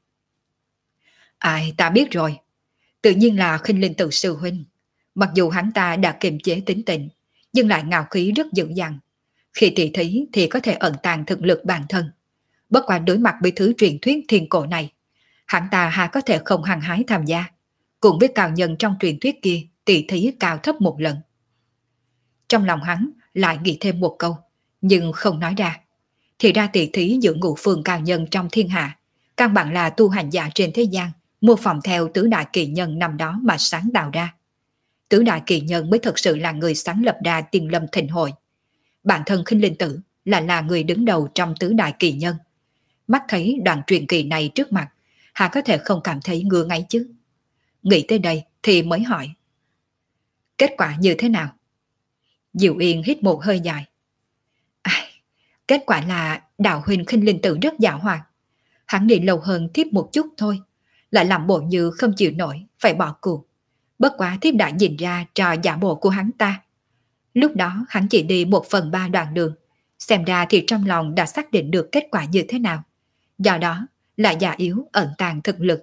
Ai, ta biết rồi. Tự nhiên là Khinh Linh Tự sư huynh. Mặc dù hắn ta đã kiềm chế tính tình, nhưng lại ngạo khí rất dữ dằn. Khi tỷ thí thì có thể ẩn tàng thực lực bản thân. Bất quá đối mặt với thứ truyền thuyết thiên cổ này, hắn ta hà có thể không hăng hái tham gia, cùng với cao nhân trong truyền thuyết kia tỷ thí cao thấp một lần. Trong lòng hắn lại nghĩ thêm một câu, nhưng không nói ra. Thì ra tỷ thí giữa ngũ phương cao nhân trong thiên hạ, căn bản là tu hành giả trên thế gian, mô phỏng theo tứ đại kỳ nhân năm đó mà sáng tạo ra. Tứ đại kỳ nhân mới thực sự là người sáng lập ra Tiên Lâm Thịnh Hội. Bản thân Khinh Linh Tử là người đứng đầu trong tứ đại kỳ nhân. Mắt thấy đoạn truyền kỳ này trước mặt, hà có thể không cảm thấy ngứa ngáy chứ? Nghĩ tới đây thì mới hỏi. Kết quả như thế nào? Diệu Yên hít một hơi dài. Kết quả là đạo huynh Khinh Linh Tử rất dạo hoạt. Hắn đi lâu hơn thiếp một chút thôi, lại làm bộ như không chịu nổi, phải bỏ cuộc. Bất quá thiếp đã nhìn ra trò giả bộ của hắn ta. Lúc đó hắn chỉ đi 1/3 đoạn đường, xem ra thì trong lòng đã xác định được kết quả như thế nào. Do đó là già yếu ẩn tàng thực lực.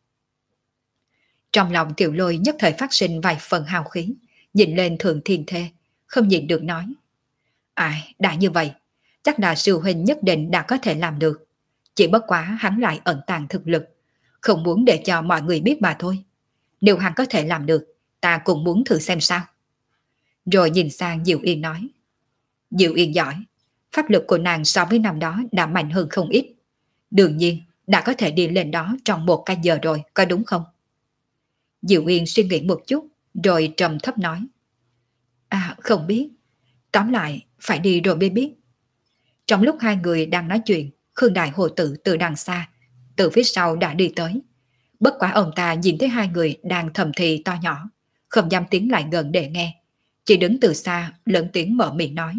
Trong lòng Tiểu Lôi nhất thời phát sinh vài phần hào khí, nhìn lên Thượng Thiên Thê, không nhịn được nói. Ai, đã như vậy, chắc là sư huynh nhất định đã có thể làm được. Chỉ bất quá hắn lại ẩn tàng thực lực, không muốn để cho mọi người biết mà thôi. Nếu hắn có thể làm được, ta cũng muốn thử xem sao. Rồi nhìn sang Diệu Yên nói. Diệu Yên giỏi, pháp lực của nàng so với năm đó đã mạnh hơn không ít. Đương nhiên, đã có thể đi lên đó trong 1 canh giờ rồi, có đúng không? Diệu Yên suy nghĩ một chút, rồi trầm thấp nói. À, không biết. Tóm lại, phải đi rồi mới biết. Trong lúc hai người đang nói chuyện, Khương Đại Hồ Tử từ đằng xa, từ phía sau đã đi tới. Bất quá ông ta nhìn thấy hai người đang thầm thì to nhỏ, không dám tiến lại gần để nghe, chỉ đứng từ xa lớn tiếng mở miệng nói.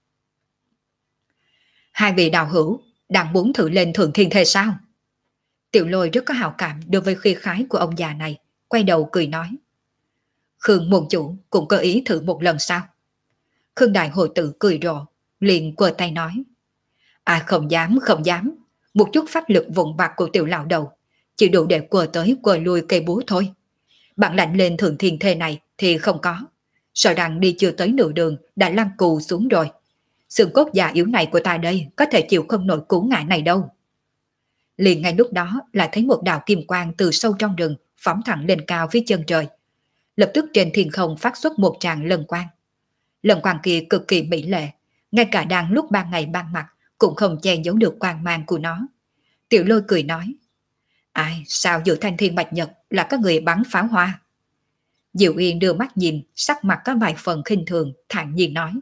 Hai vị đạo hữu đang muốn thử lên Thượng Thiên Thê sao? Tiểu Lôi rất có hào cảm đối với khí khái của ông già này, quay đầu cười nói. Khương môn chủ cũng có ý thử một lần sao? Khương Đại Hồ Tử cười rộ, liền quơ tay nói. À, không dám, không dám. Một chút pháp lực vụn vặt của tiểu lão đầu, chỉ đủ để quơ tới quơ lui cây búa thôi. Bản lãnh lên Thượng Thiên Thê này thì không có. Sợ rằng đi chưa tới nửa đường đã lăn cù xuống rồi. Xương cốt già yếu này của ta đây có thể chịu không nổi cú ngã này đâu. Liền ngay lúc đó lại thấy một đạo kim quang từ sâu trong rừng phóng thẳng lên cao phía chân trời. Lập tức trên thiên không phát xuất một tràng lân quang. Lân quang kia cực kỳ mỹ lệ, ngay cả đang lúc ban ngày ban mặt cũng không che giấu được quang mang của nó. Tiểu Lôi cười nói. Ai, sao giữa thanh thiên bạch nhật là có người bắn pháo hoa? Diệu Yên đưa mắt nhìn, sắc mặt có vài phần khinh thường, thản nhiên nói.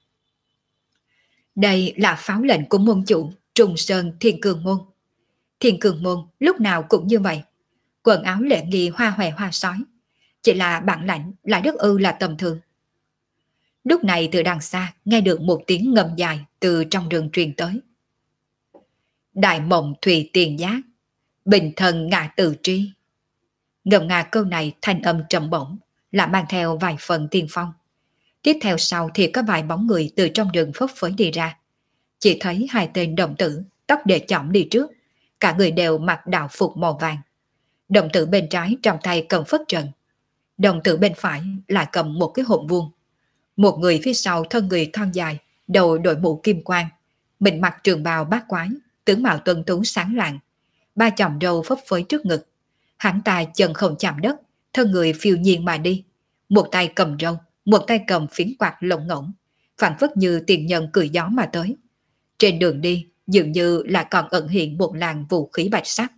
Đây là pháo lệnh của môn chủ Trùng Sơn Thiên Cương Môn. Thiên Cương Môn lúc nào cũng như vậy, quần áo lễ nghi hoa hòe hoa sói, chỉ là bản lãnh lại rất là tầm thường. Lúc này từ đằng xa nghe được một tiếng ngầm dài từ trong rừng truyền tới. Đại mộng thùy tiền giác, bình thần ngạ từ tri. Ngầm ngà câu này thanh âm trầm bổng, là mang theo vài phần tiên phong. Tiếp theo sau thì có vài bóng người từ trong rừng phấp phới đi ra. Chỉ thấy hai tên đồng tử, tóc để chỏm đi trước, cả người đều mặc đạo phục màu vàng. Đồng tử bên trái trong tay cầm phất trần, đồng tử bên phải lại cầm một cái hộp vuông. Một người phía sau thân người thon dài, đầu đội mũ kim quang, mình mặc trường bào bát quái, tướng mạo tuấn tú sáng lạng, ba chòm râu phấp phới trước ngực. Hắn ta chân không chạm đất, thân người phiêu nhiên mà đi, một tay cầm râu, một tay cầm phiến quạt lộng ngỗng, phảng phất như tiền nhân cười gió mà tới. Trên đường đi dường như là còn ẩn hiện một làn vũ khí bạch sắc.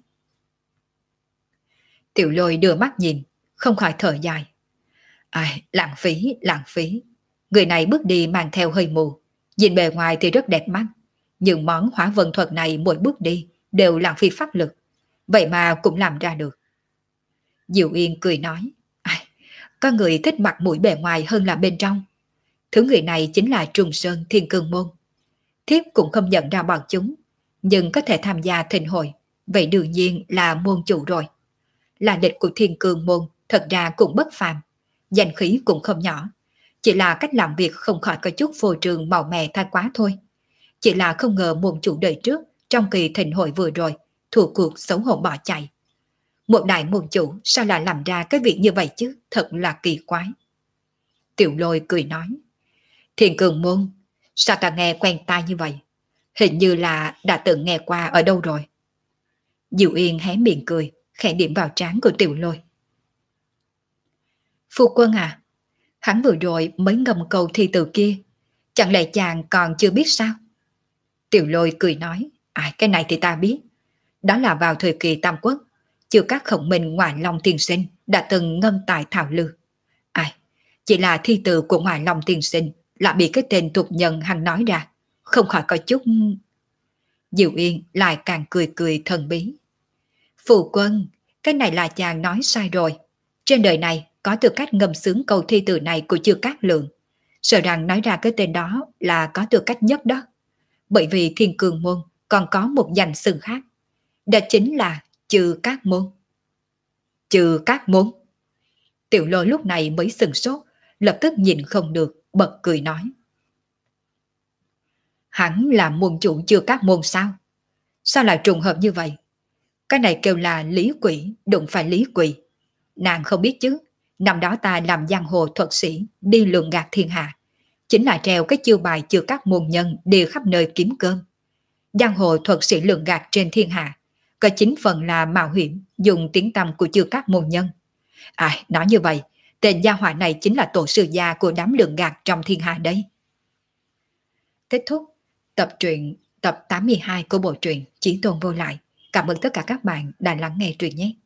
Tiểu Lôi đưa mắt nhìn, không khỏi thở dài. Ai, lãng phí, lãng phí. Người này bước đi mang theo hơi mù, nhìn bề ngoài thì rất đẹp mắt, nhưng món hỏa vân thuật này mỗi bước đi đều lãng phí pháp lực, vậy mà cũng làm ra được. Diệu Yên cười nói, ai, có người thích mặt mũi bề ngoài hơn là bên trong. Thứ người này chính là Trùng Sơn Thiên Cương Môn. Thiếp cũng không nhận ra bọn chúng, nhưng có thể tham gia thịnh hội, vậy đương nhiên là môn chủ rồi. Là địch của Thiên Cương Môn thật ra cũng bất phàm, danh khí cũng không nhỏ, chỉ là cách làm việc không khỏi có chút phô trương màu mè thái quá thôi. Chỉ là không ngờ môn chủ đời trước trong kỳ thịnh hội vừa rồi thua cuộc xấu hổ bỏ chạy. Một đại môn chủ sao lại làm ra cái việc như vậy chứ, thật là kỳ quái. Tiểu Lôi cười nói, Thiên Cương Môn, sao ta nghe quen tai như vậy? Hình như là đã từng nghe qua ở đâu rồi. Diệu Yên hé miệng cười, khẽ điểm vào trán của Tiểu Lôi. Phu quân à, hắn vừa rồi mới ngâm câu thi từ kia, chẳng lẽ chàng còn chưa biết sao? Tiểu Lôi cười nói, cái này thì ta biết. Đó là vào thời kỳ Tam Quốc, chưa các khổng minh Ngoại Long tiên sinh đã từng ngâm tại Thảo Lư. Chỉ là thi từ của Ngoại Long tiên sinh là bị cái tên tục nhân hắn nói ra, không khỏi có chút. Diệu Yên lại càng cười cười thần bí. Phụ quân, cái này là chàng nói sai rồi. Trên đời này có tư cách ngâm sướng câu thi từ này của Chư Cát Lượng, sợ rằng nói ra cái tên đó là có tư cách nhất đó. Bởi vì Thiên Cương Môn còn có một danh xưng khác, đó chính là Chư Cát Môn. Chư Cát Môn. Tiểu Lôi lúc này mới sừng sốt, lập tức nhìn không được, bật cười nói. Hắn là môn chủ Chư Cát Môn sao? Sao lại trùng hợp như vậy? Cái này kêu là Lý Quỷ đụng phải Lý Quỷ. Nàng không biết chứ, năm đó ta làm giang hồ thuật sĩ đi lường gạt thiên hạ, chính là treo cái chiêu bài Chư Cát Môn nhân đi khắp nơi kiếm cơm. Giang hồ thuật sĩ lường gạt trên thiên hạ có 9 phần là mạo hiểm dùng tiếng tăm của Chư Cát Môn nhân. Nói như vậy, tên gia họa này chính là tổ sư gia của đám lường gạt trong thiên hạ đấy. Kết thúc tập truyện tập 82 của bộ truyện Chí Tôn Vô Lại. Cảm ơn tất cả các bạn đã lắng nghe truyện nhé.